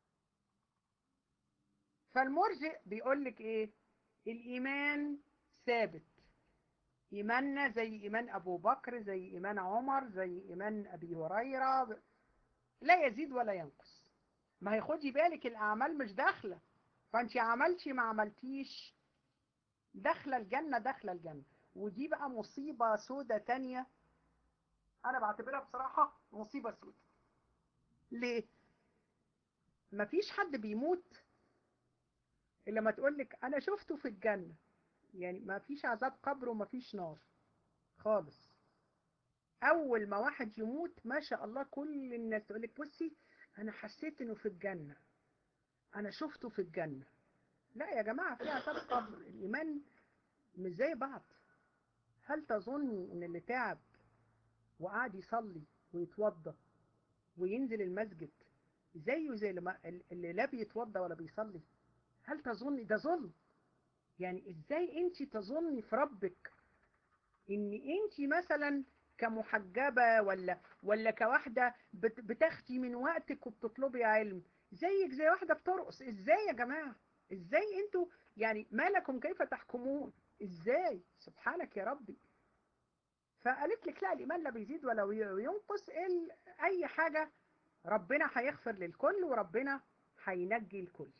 S1: فالمرجئ بيقولك ايه؟ الإيمان ثابت، إيماننا زي إيمان أبو بكر، زي إيمان عمر، زي إيمان أبي هريرة، لا يزيد ولا ينقص. ما هي خدي بالك الأعمال مش داخلة، فأنت عملتي ما عملتيش داخلة الجنة، داخلة الجنة. ودي بقى مصيبة سودة تانية، أنا بعتبرها بصراحة مصيبة سودة. ليه؟ مفيش حد بيموت إلا ما تقولك أنا شفته في الجنة. يعني مفيش عذاب قبر ومفيش نار خالص. اول ما واحد يموت ما شاء الله كل الناس تقولك بصي انا حسيت انه في الجنة، انا شفته في الجنة. لا يا جماعة، في عذاب قبر. الايمان مش زي بعض. هل تظني ان اللي تعب وقعد يصلي ويتوضى وينزل المسجد زيه زي اللي لا بيتوضى ولا بيصلي؟ هل تظني ده ظلم؟ يعني ازاي انت تظني في ربك ان انت مثلا كمحجبة ولا ولا كواحدة بتاخدي من وقتك وبتطلبي علم زيك زي واحدة بترقص؟ ازاي يا جماعة؟ ازاي انتوا يعني ما لكم كيف تحكمون؟ ازاي؟ سبحانك يا ربي. فقالت لك لا، الإيمان لا بيزيد ولا ينقص. اي حاجة ربنا هيغفر للكل وربنا هينجي الكل،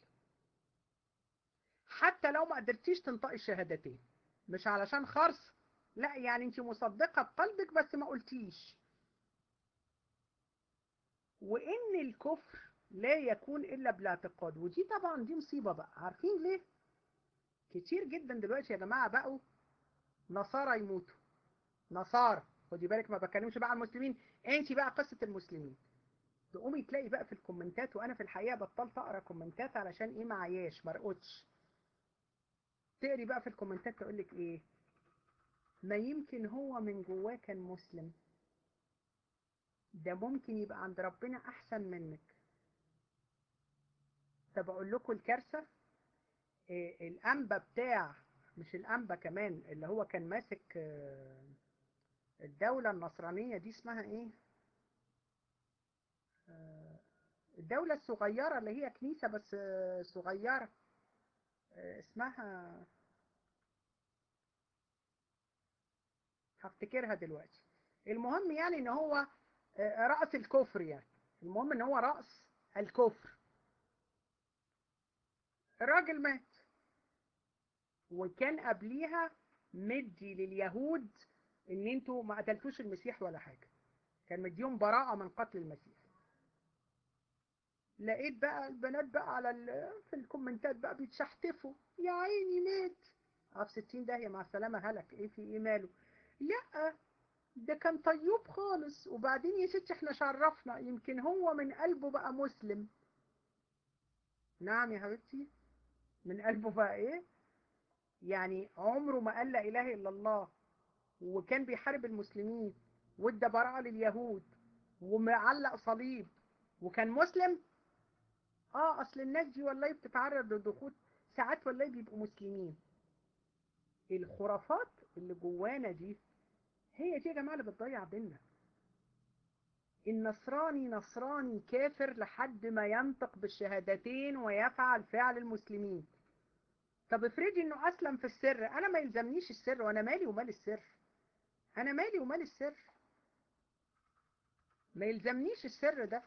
S1: حتى لو ما قدرتيش تنطقي الشهادتين. مش علشان خرص، لا، يعني انت مصدقة بقلبك بس ما قلتيش. وان الكفر لا يكون الا بالاعتقاد، ودي طبعا دي مصيبة بقى. عارفين ليه؟ كتير جدا دلوقتي يا جماعة بقوا نصارى يموتوا، نصارى، خدي بالك ما بكلمش بقى عن المسلمين، انت بقى قصة المسلمين. تقومي تلاقي بقى في الكومنتات، وانا في الحقيقة بطلت اقرا كومنتات علشان ايه؟ معياش مرقتش. تقري بقى في الكومنتات تقولك ايه؟ ما يمكن هو من جواه كان مسلم، ده ممكن يبقى عند ربنا احسن منك. طب اقول لكم الكارثة، إيه الانبا بتاع، مش الانبا كمان، اللي هو كان ماسك آه، الدولة النصرانية دي اسمها ايه؟ آه، الدولة الصغيرة اللي هي كنيسة بس آه، صغيرة، آه، اسمها، هفتكرها دلوقتي. المهم يعني ان هو آه، رأس الكفر يعني، المهم ان هو رأس الكفر. الراجل مات، وكان قبليها مدي لليهود ان انتوا ما قتلتوش المسيح ولا حاجة، كان مديهم براءة من قتل المسيح. لقيت بقى البنات بقى على ال... في الكومنتات بقى بيتشحتفوا، يا عيني مات. اه في ستين داهية، مع السلامة، هلك ايه في ايه ماله؟ لا، ده كان طيوب خالص. وبعدين يا ستي احنا شرفنا، يمكن هو من قلبه بقى مسلم. نعم يا حبيبتي، من قلبه بقى ايه؟ يعني عمره ما قال لا اله الا الله، وكان بيحارب المسلمين، وادى براءة لليهود، ومعلق صليب، وكان مسلم. اه اصل الناس دي والله بتتعرض للضغوط ساعات، والله بيبقوا مسلمين. الخرافات اللي جوانا دي هي دي يا جماعة اللي بتضيع بينا. النصراني نصراني كافر لحد ما ينطق بالشهادتين ويفعل فعل المسلمين. طب افرضي انه اسلم في السر، انا ما يلزمنيش السر، وانا مالي ومال السر؟ انا مالي ومال السر؟ ما يلزمنيش السر ده.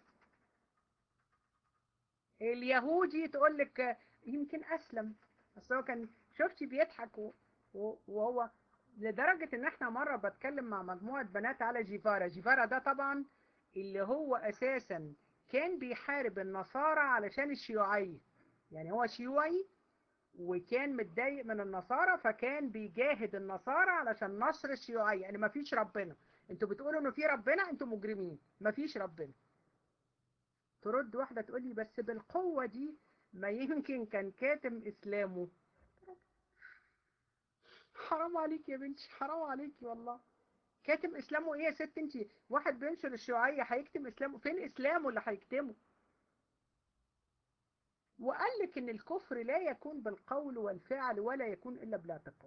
S1: اليهودي تقول لك يمكن اسلم، بس هو كان شفتي بيضحك و- و- وهو، لدرجة ان احنا مرة بتكلم مع مجموعة بنات على جيفارا. جيفارا ده طبعا اللي هو اساسا كان بيحارب النصارى علشان الشيوعية، يعني هو شيوعي وكان متضايق من النصارى، فكان بيجاهد النصارى علشان نشر الشيوعية، يعني مفيش ربنا، انتوا بتقولوا انه في ربنا، انتوا مجرمين، مفيش ربنا. ترد واحدة تقول لي بس بالقوة دي، ما يمكن كان كاتم إسلامه. حرام عليك يا بنتي، حرام عليكي والله. كاتم إسلامه إيه يا ست انت؟ واحد بينشر الشيوعية هيكتم إسلامه؟ فين إسلامه اللي هيكتمه؟ وقال لك إن الكفر لا يكون بالقول والفعل ولا يكون إلا بالاعتقاد.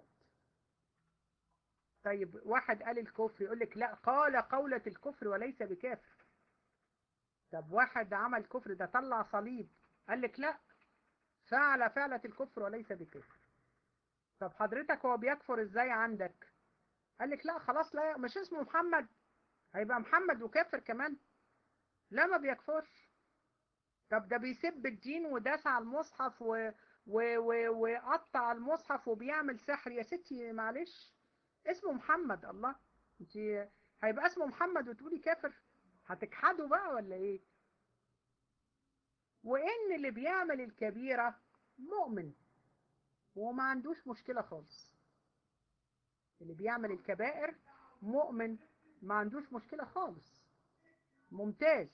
S1: طيب واحد قال الكفر يقول لك لا، قال قولة الكفر وليس بكافر. طب واحد عمل كفر ده، طلع صليب، قال لك لا، فعل فعلة الكفر وليس بكافر. طب حضرتك هو بيكفر ازاي عندك؟ قال لك لا خلاص، لا مش اسمه محمد، هيبقى محمد وكافر كمان؟ لا ما بيكفرش. طب ده بيسب الدين وداس على المصحف و... و... و... وقطع المصحف وبيعمل سحر، يا ستي معلش، اسمه محمد. الله، انت هيبقى اسمه محمد وتقولي كافر؟ هتجحدوا بقى ولا ايه؟ وان اللي بيعمل الكبيرة مؤمن وما عندوش مشكلة خالص، اللي بيعمل الكبائر مؤمن ما عندوش مشكلة خالص، ممتاز.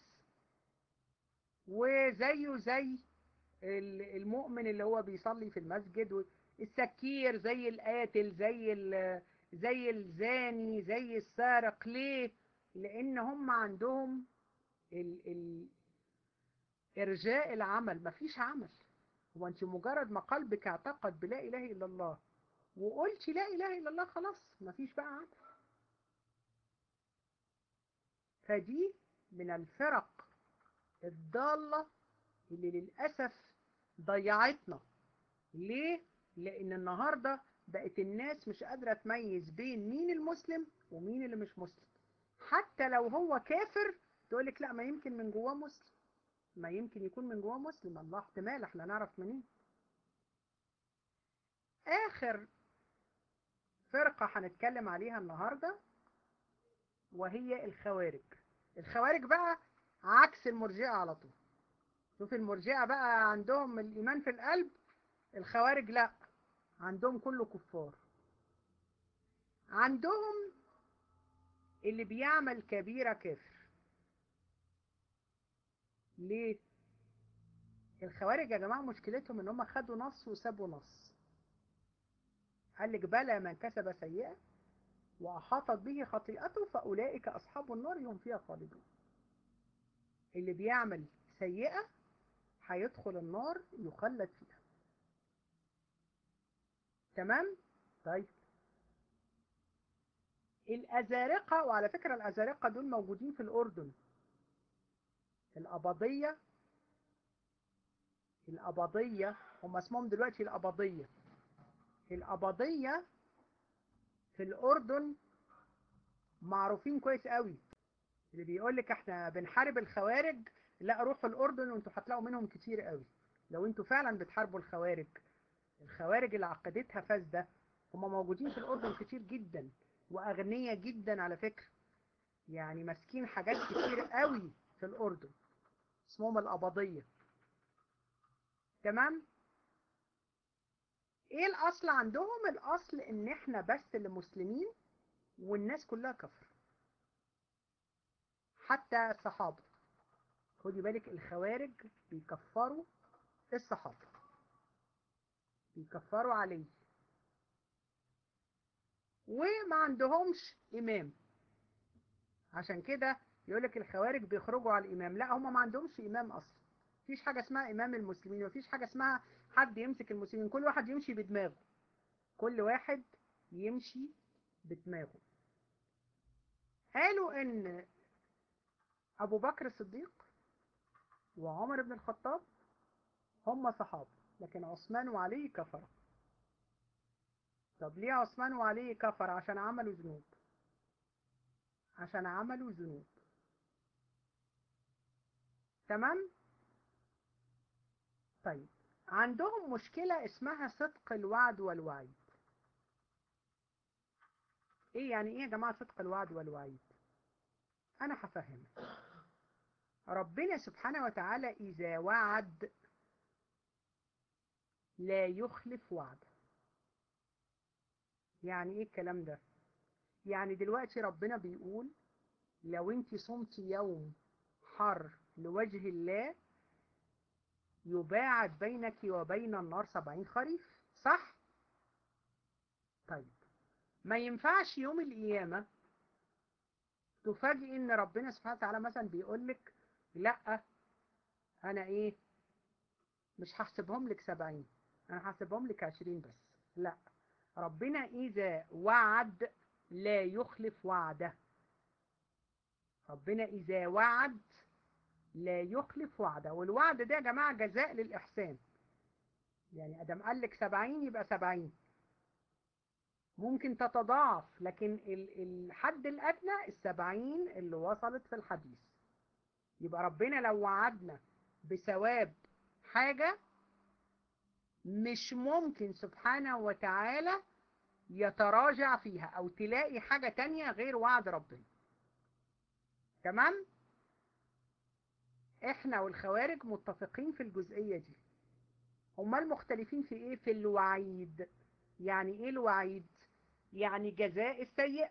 S1: وزيه زي المؤمن اللي هو بيصلي في المسجد. السكير زي القاتل، زي ال- زي الزاني، زي السارق. ليه؟ لان هم عندهم ال ال ارجاء العمل، مفيش عمل. هو انت مجرد ما قلبك اعتقد بلا اله الا الله وقلت لا اله الا الله، خلاص مفيش بقى عمل. فدي من الفرق الضالة اللي للأسف ضيعتنا. ليه؟ لأن النهاردة بقت الناس مش قادرة تميز بين مين المسلم ومين اللي مش مسلم. حتى لو هو كافر تقول لك لا ما يمكن من جواه مسلم، ما يمكن يكون من جواه مسلم، الله احتمال، احنا نعرف منين. اخر فرقة هنتكلم عليها النهاردة وهي الخوارج. الخوارج بقى عكس المرجئة على طول. شوف المرجئة بقى عندهم الإيمان في القلب، الخوارج لا، عندهم كله كفار. عندهم اللي بيعمل كبيرة كافر. ليه؟ الخوارج يا جماعة مشكلتهم ان هم خدوا نص وسابوا نص. قال لك بلى من كسب سيئة وأحاطت به خطيئته فأولئك أصحاب النار هم فيها خالدون. اللي بيعمل سيئة هيدخل النار يخلد فيها. تمام؟ طيب الأزارقة، وعلى فكرة الأزارقة دول موجودين في الأردن. الأباضية، الأباضية هم اسمهم دلوقتي الأباضية. الأباضية في الأردن معروفين كويس قوي. اللي بيقول لك احنا بنحارب الخوارج، لا روحوا الأردن وانتوا هتلاقوا منهم كتير قوي. لو انتوا فعلا بتحاربوا الخوارج، الخوارج اللي عقيدتها فاسدة هم موجودين في الأردن كتير جدا، وأغنية جدا على فكرة، يعني ماسكين حاجات كتير قوي في الأردن، اسمهم الأباضية. تمام؟ ايه الأصل عندهم؟ الأصل ان احنا بس اللي مسلمين والناس كلها كفر، حتى الصحابة. خدي بالك الخوارج بيكفروا الصحابة، بيكفروا علي، وما عندهمش إمام. عشان كده يقولك الخوارج بيخرجوا على الإمام. لا، هم ما عندهمش إمام أصلا. مفيش حاجة اسمها إمام المسلمين، مفيش حاجة اسمها حد يمسك المسلمين. كل واحد يمشي بدماغه، كل واحد يمشي بدماغه. قالوا إن أبو بكر الصديق وعمر بن الخطاب هم صحابة، لكن عثمان وعلي كفر. طب ليه عثمان وعلي كفر؟ عشان عملوا ذنوب، عشان عملوا ذنوب. تمام؟ طيب عندهم مشكلة اسمها صدق الوعد والوعيد. ايه يعني ايه يا جماعة صدق الوعد والوعيد؟ انا هفهمك. ربنا سبحانه وتعالى اذا وعد لا يخلف وعده. يعني ايه الكلام ده؟ يعني دلوقتي ربنا بيقول لو انت صمت يوم حر لوجه الله يباعد بينك وبين النار سبعين خريف، صح؟ طيب ما ينفعش يوم القيامة تفاجئ ان ربنا سبحانه وتعالى مثلا بيقول لك لا انا ايه، مش هحسبهم لك سبعين، انا هحسبهم لك عشرين بس. لا، ربنا اذا وعد لا يخلف وعده. ربنا اذا وعد لا يخلف وعده. والوعد ده يا جماعة جزاء للإحسان. يعني ادم قال لك سبعين يبقى سبعين، ممكن تتضاعف، لكن الحد الأدنى السبعين اللي وصلت في الحديث. يبقى ربنا لو وعدنا بثواب حاجة مش ممكن سبحانه وتعالى يتراجع فيها أو تلاقي حاجة تانية غير وعد ربنا. تمام؟ احنا والخوارج متفقين في الجزئية دي. هما المختلفين في ايه؟ في الوعيد. يعني ايه الوعيد؟ يعني جزاء السيئة.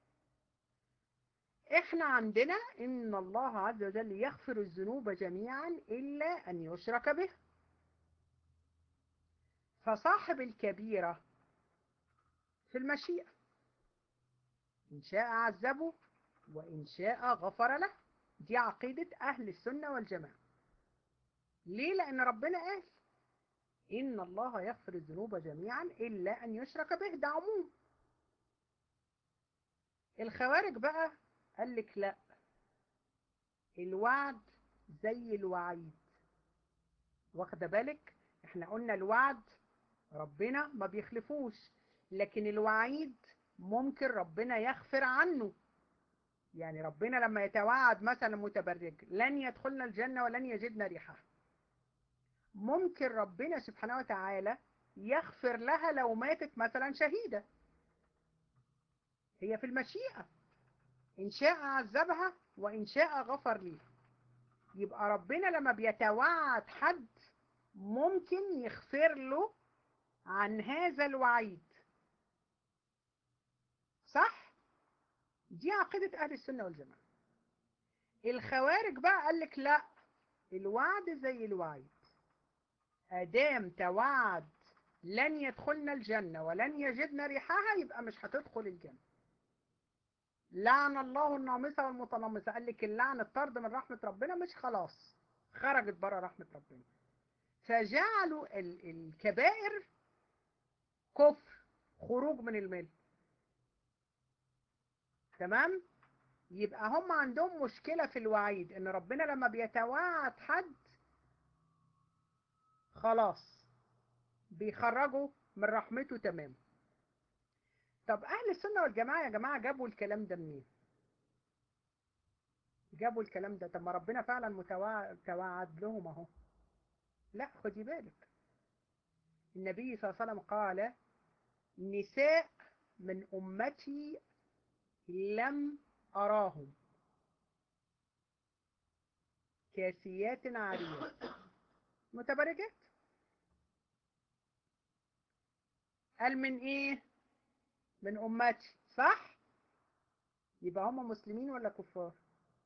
S1: احنا عندنا ان الله عز وجل يغفر الذنوب جميعا الا ان يشرك به. فصاحب الكبيرة في المشيئة، ان شاء عذبه وان شاء غفر له. دي عقيدة اهل السنة والجماعة. ليه؟ لان ربنا قال ان الله يغفر الذنوب جميعا الا ان يشرك به، ده عموم. الخوارج بقى قال لك لا، الوعد زي الوعيد. واخده بالك؟ احنا قلنا الوعد ربنا ما بيخلفوش، لكن الوعيد ممكن ربنا يغفر عنه. يعني ربنا لما يتوعد مثلا متبرج لن يدخلن الجنة ولن يجدن ريحها، ممكن ربنا سبحانه وتعالى يغفر لها لو ماتت مثلا شهيدة، هي في المشيئة، إن شاء عذبها وإن شاء غفر ليها. يبقى ربنا لما بيتوعد حد ممكن يغفر له عن هذا الوعيد، صح؟ دي عقيدة أهل السنة والجماعة. الخوارج بقى قال لك لا، الوعد زي الوعيد، أدام توعد لن يدخلن الجنة ولن يجدن ريحها يبقى مش هتدخل الجنة. لعن الله النامصة والمتنمصة، قال لك اللعن الطرد من رحمة ربنا، مش خلاص خرجت بره رحمة ربنا. فجعلوا ال- الكبائر كفر، خروج من الملة. تمام؟ يبقى هم عندهم مشكلة في الوعيد، ان ربنا لما بيتوعد حد خلاص بيخرجوا من رحمته تمام. طب اهل السنة والجماعة يا جماعة جابوا الكلام ده منين؟ جابوا الكلام ده، طب ما ربنا فعلا متوعد توعد لهم اهو. لا، خدي بالك، النبي صلى الله عليه وسلم قال نساء من امتي لم اراهم كاسيات عاريات متبرجات. قال من ايه؟ من امتي، صح؟ يبقى هم مسلمين ولا كفار؟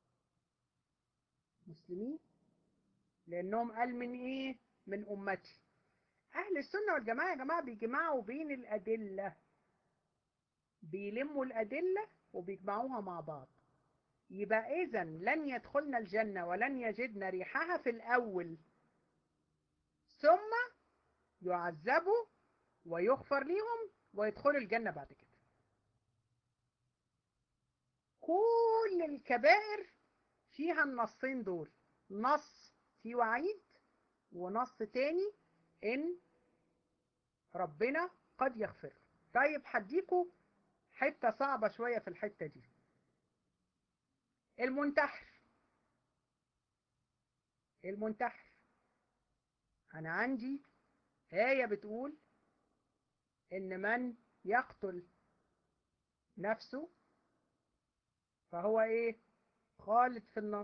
S1: مسلمين، لانهم قال من ايه؟ من امتي. اهل السنة والجماعة يا جماعة بيجمعوا بين الادلة، بيلموا الادلة وبيجمعوها مع بعض. يبقى اذا لن يدخلن الجنة ولن يجدن ريحها في الاول، ثم يعذبوا ويغفر لهم ويدخلوا الجنة بعد كده. كل الكبائر فيها النصين دول، نص في وعيد ونص تاني ان ربنا قد يغفر. طيب هديكوا حتة صعبة شوية في الحتة دي، المنتحر. المنتحر انا عندي آية بتقول ان من يقتل نفسه فهو ايه؟ خالد في النار.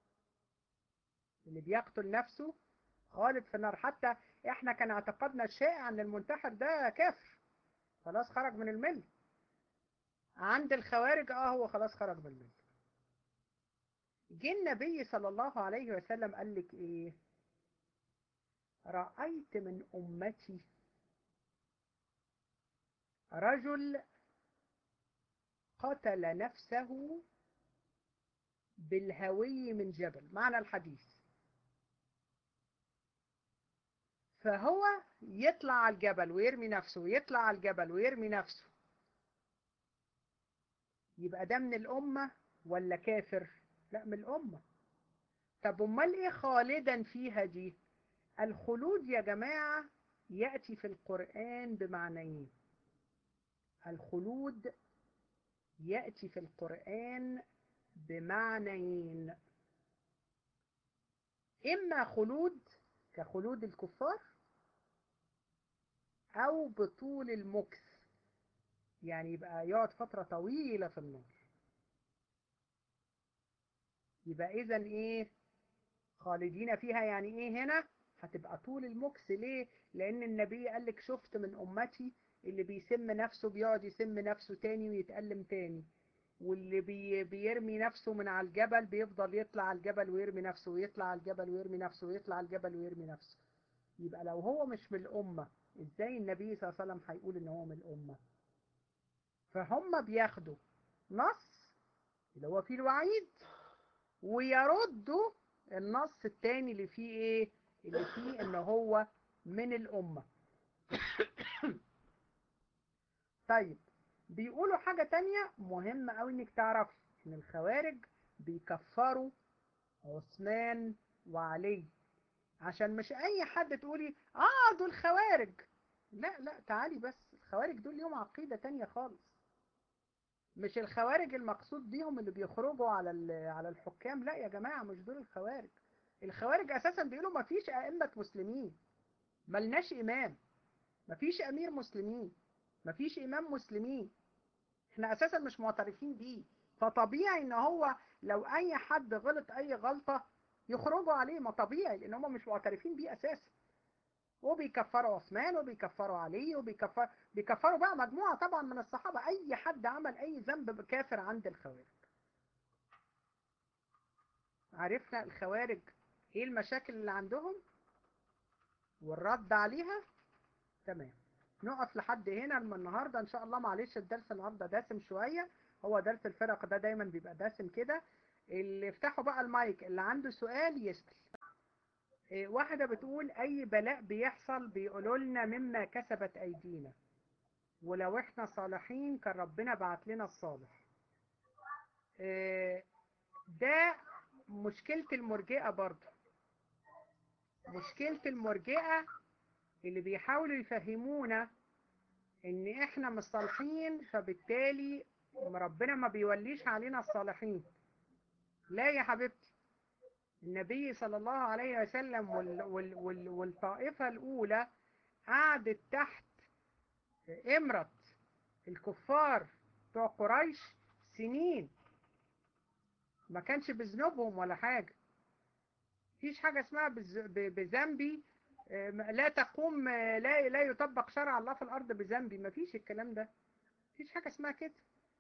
S1: اللي بيقتل نفسه خالد في النار. حتى احنا كان اعتقادنا الشائع ان المنتحر ده كافر، خلاص خرج من الملة. عند الخوارج اه هو خلاص خرج من الملة. جه النبي صلى الله عليه وسلم قال لك ايه؟ رأيت من امتي رجل قتل نفسه بالهوي من جبل، معنى الحديث. فهو يطلع على الجبل ويرمي نفسه، ويطلع على الجبل ويرمي نفسه، يبقى ده من الأمة ولا كافر؟ لا، من الأمة. طب امال ايه خالدا فيها دي؟ الخلود يا جماعة يأتي في القرآن بمعنيين. الخلود يأتي في القرآن بمعنيين، إما خلود كخلود الكفار، أو بطول المكث، يعني يبقى يقعد فترة طويلة في النار. يبقى إذن إيه؟ خالدين فيها يعني إيه هنا؟ هتبقى طول المكث. ليه؟ لأن النبي قال لك شفت من أمتي اللي بيسم نفسه بيقعد يسم نفسه تاني ويتألم تاني، واللي بي بيرمي نفسه من على الجبل بيفضل يطلع على الجبل ويرمي نفسه، ويطلع على الجبل ويرمي نفسه، ويطلع على الجبل ويرمي نفسه. يبقى لو هو مش من الأمة، ازاي النبي صلى الله عليه وسلم هيقول ان هو من الأمة؟ فهم بياخدوا نص اللي هو فيه الوعيد، ويردوا النص التاني اللي فيه ايه؟ اللي فيه ان هو من الأمة. طيب، بيقولوا حاجة تانية مهمة قوي انك تعرف، ان الخوارج بيكفروا عثمان وعلي، عشان مش اي حد تقولي اه دول خوارج. لا لا، تعالي بس، الخوارج دول ليهم عقيدة تانية خالص. مش الخوارج المقصود بيهم اللي بيخرجوا على ال- على الحكام، لا يا جماعة، مش دول الخوارج. الخوارج اساسا بيقولوا ما فيش ائمة مسلمين، ملناش امام، ما فيش امير مسلمين، ما فيش امام مسلمين، احنا اساسا مش معترفين بيه. فطبيعي ان هو لو اي حد غلط اي غلطة يخرجوا عليه، ما طبيعي، لان هم مش معترفين بيه اساسا. وبيكفروا عثمان وبيكفروا علي وبيكفر بيكفروا بقى مجموعة طبعا من الصحابة، اي حد عمل اي ذنب كافر عند الخوارج. عرفنا الخوارج ايه المشاكل اللي عندهم والرد عليها. تمام. نقف لحد هنا من النهاردة ان شاء الله. معلش الدرس النهاردة دسم شوية، هو درس الفرق ده دايما بيبقى دسم كده. اللي يفتحوا بقى المايك اللي عنده سؤال يسأل. إيه، واحدة بتقول اي بلاء بيحصل بيقولوا لنا مما كسبت ايدينا، ولو احنا صالحين كان ربنا بعت لنا الصالح. إيه، ده مشكلة المرجئة برضه. مشكلة المرجئة اللي بيحاولوا يفهمونا ان احنا مش صالحين، فبالتالي ربنا ما بيوليش علينا الصالحين. لا يا حبيبتي، النبي صلى الله عليه وسلم وال وال وال والطائفة الأولى قعدت تحت إمرة الكفار بتوع قريش سنين، ما كانش بذنوبهم ولا حاجة. مفيش حاجة اسمها بز- ب- بذنبي، آه، لا تقوم، آه، لا لا يطبق شرع الله في الأرض بذنبي، مفيش الكلام ده، مفيش حاجة اسمها كده.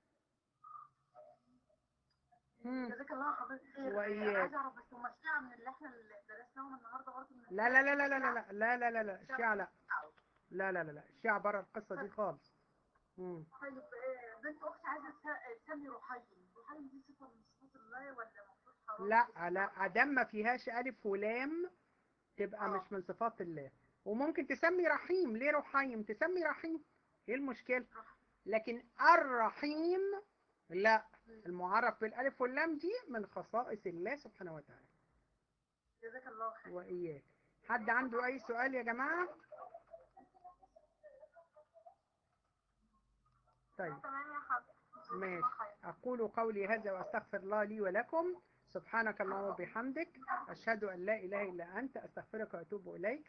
S1: مم.
S2: جزاك الله حضرتك خير.
S1: وإياك.
S2: عايزه اعرف بس هم الشيعة من اللي احنا اللي درسناهم النهارده برضه من
S1: لا لا لا لا لا لا لا لا لا لا الشيعة لا. لا لا لا لا الشيعة بره القصة دي خالص. مم.
S2: طيب، آه، بنت اختي عايزه تس- تسمي رحيم. رحيم دي صفه من صفات الله ولا المفروض حرام؟
S1: لا لا ادام ما فيهاش الف ولام تبقى مش من صفات الله. وممكن تسمي رحيم، ليه رحيم؟ تسمي رحيم، ايه المشكلة؟ لكن الرحيم لا، المعرف بالالف واللام دي من خصائص الله سبحانه وتعالى.
S2: جزاك الله خير.
S1: واياك. حد عنده اي سؤال يا جماعة؟ طيب
S2: تمام يا حضرتك. جزاك الله
S1: ماشي.
S2: خير.
S1: أقول قولي هذا وأستغفر الله لي ولكم. سبحانك اللهم وبحمدك، أشهد أن لا إله إلا أنت، أستغفرك وأتوب إليك.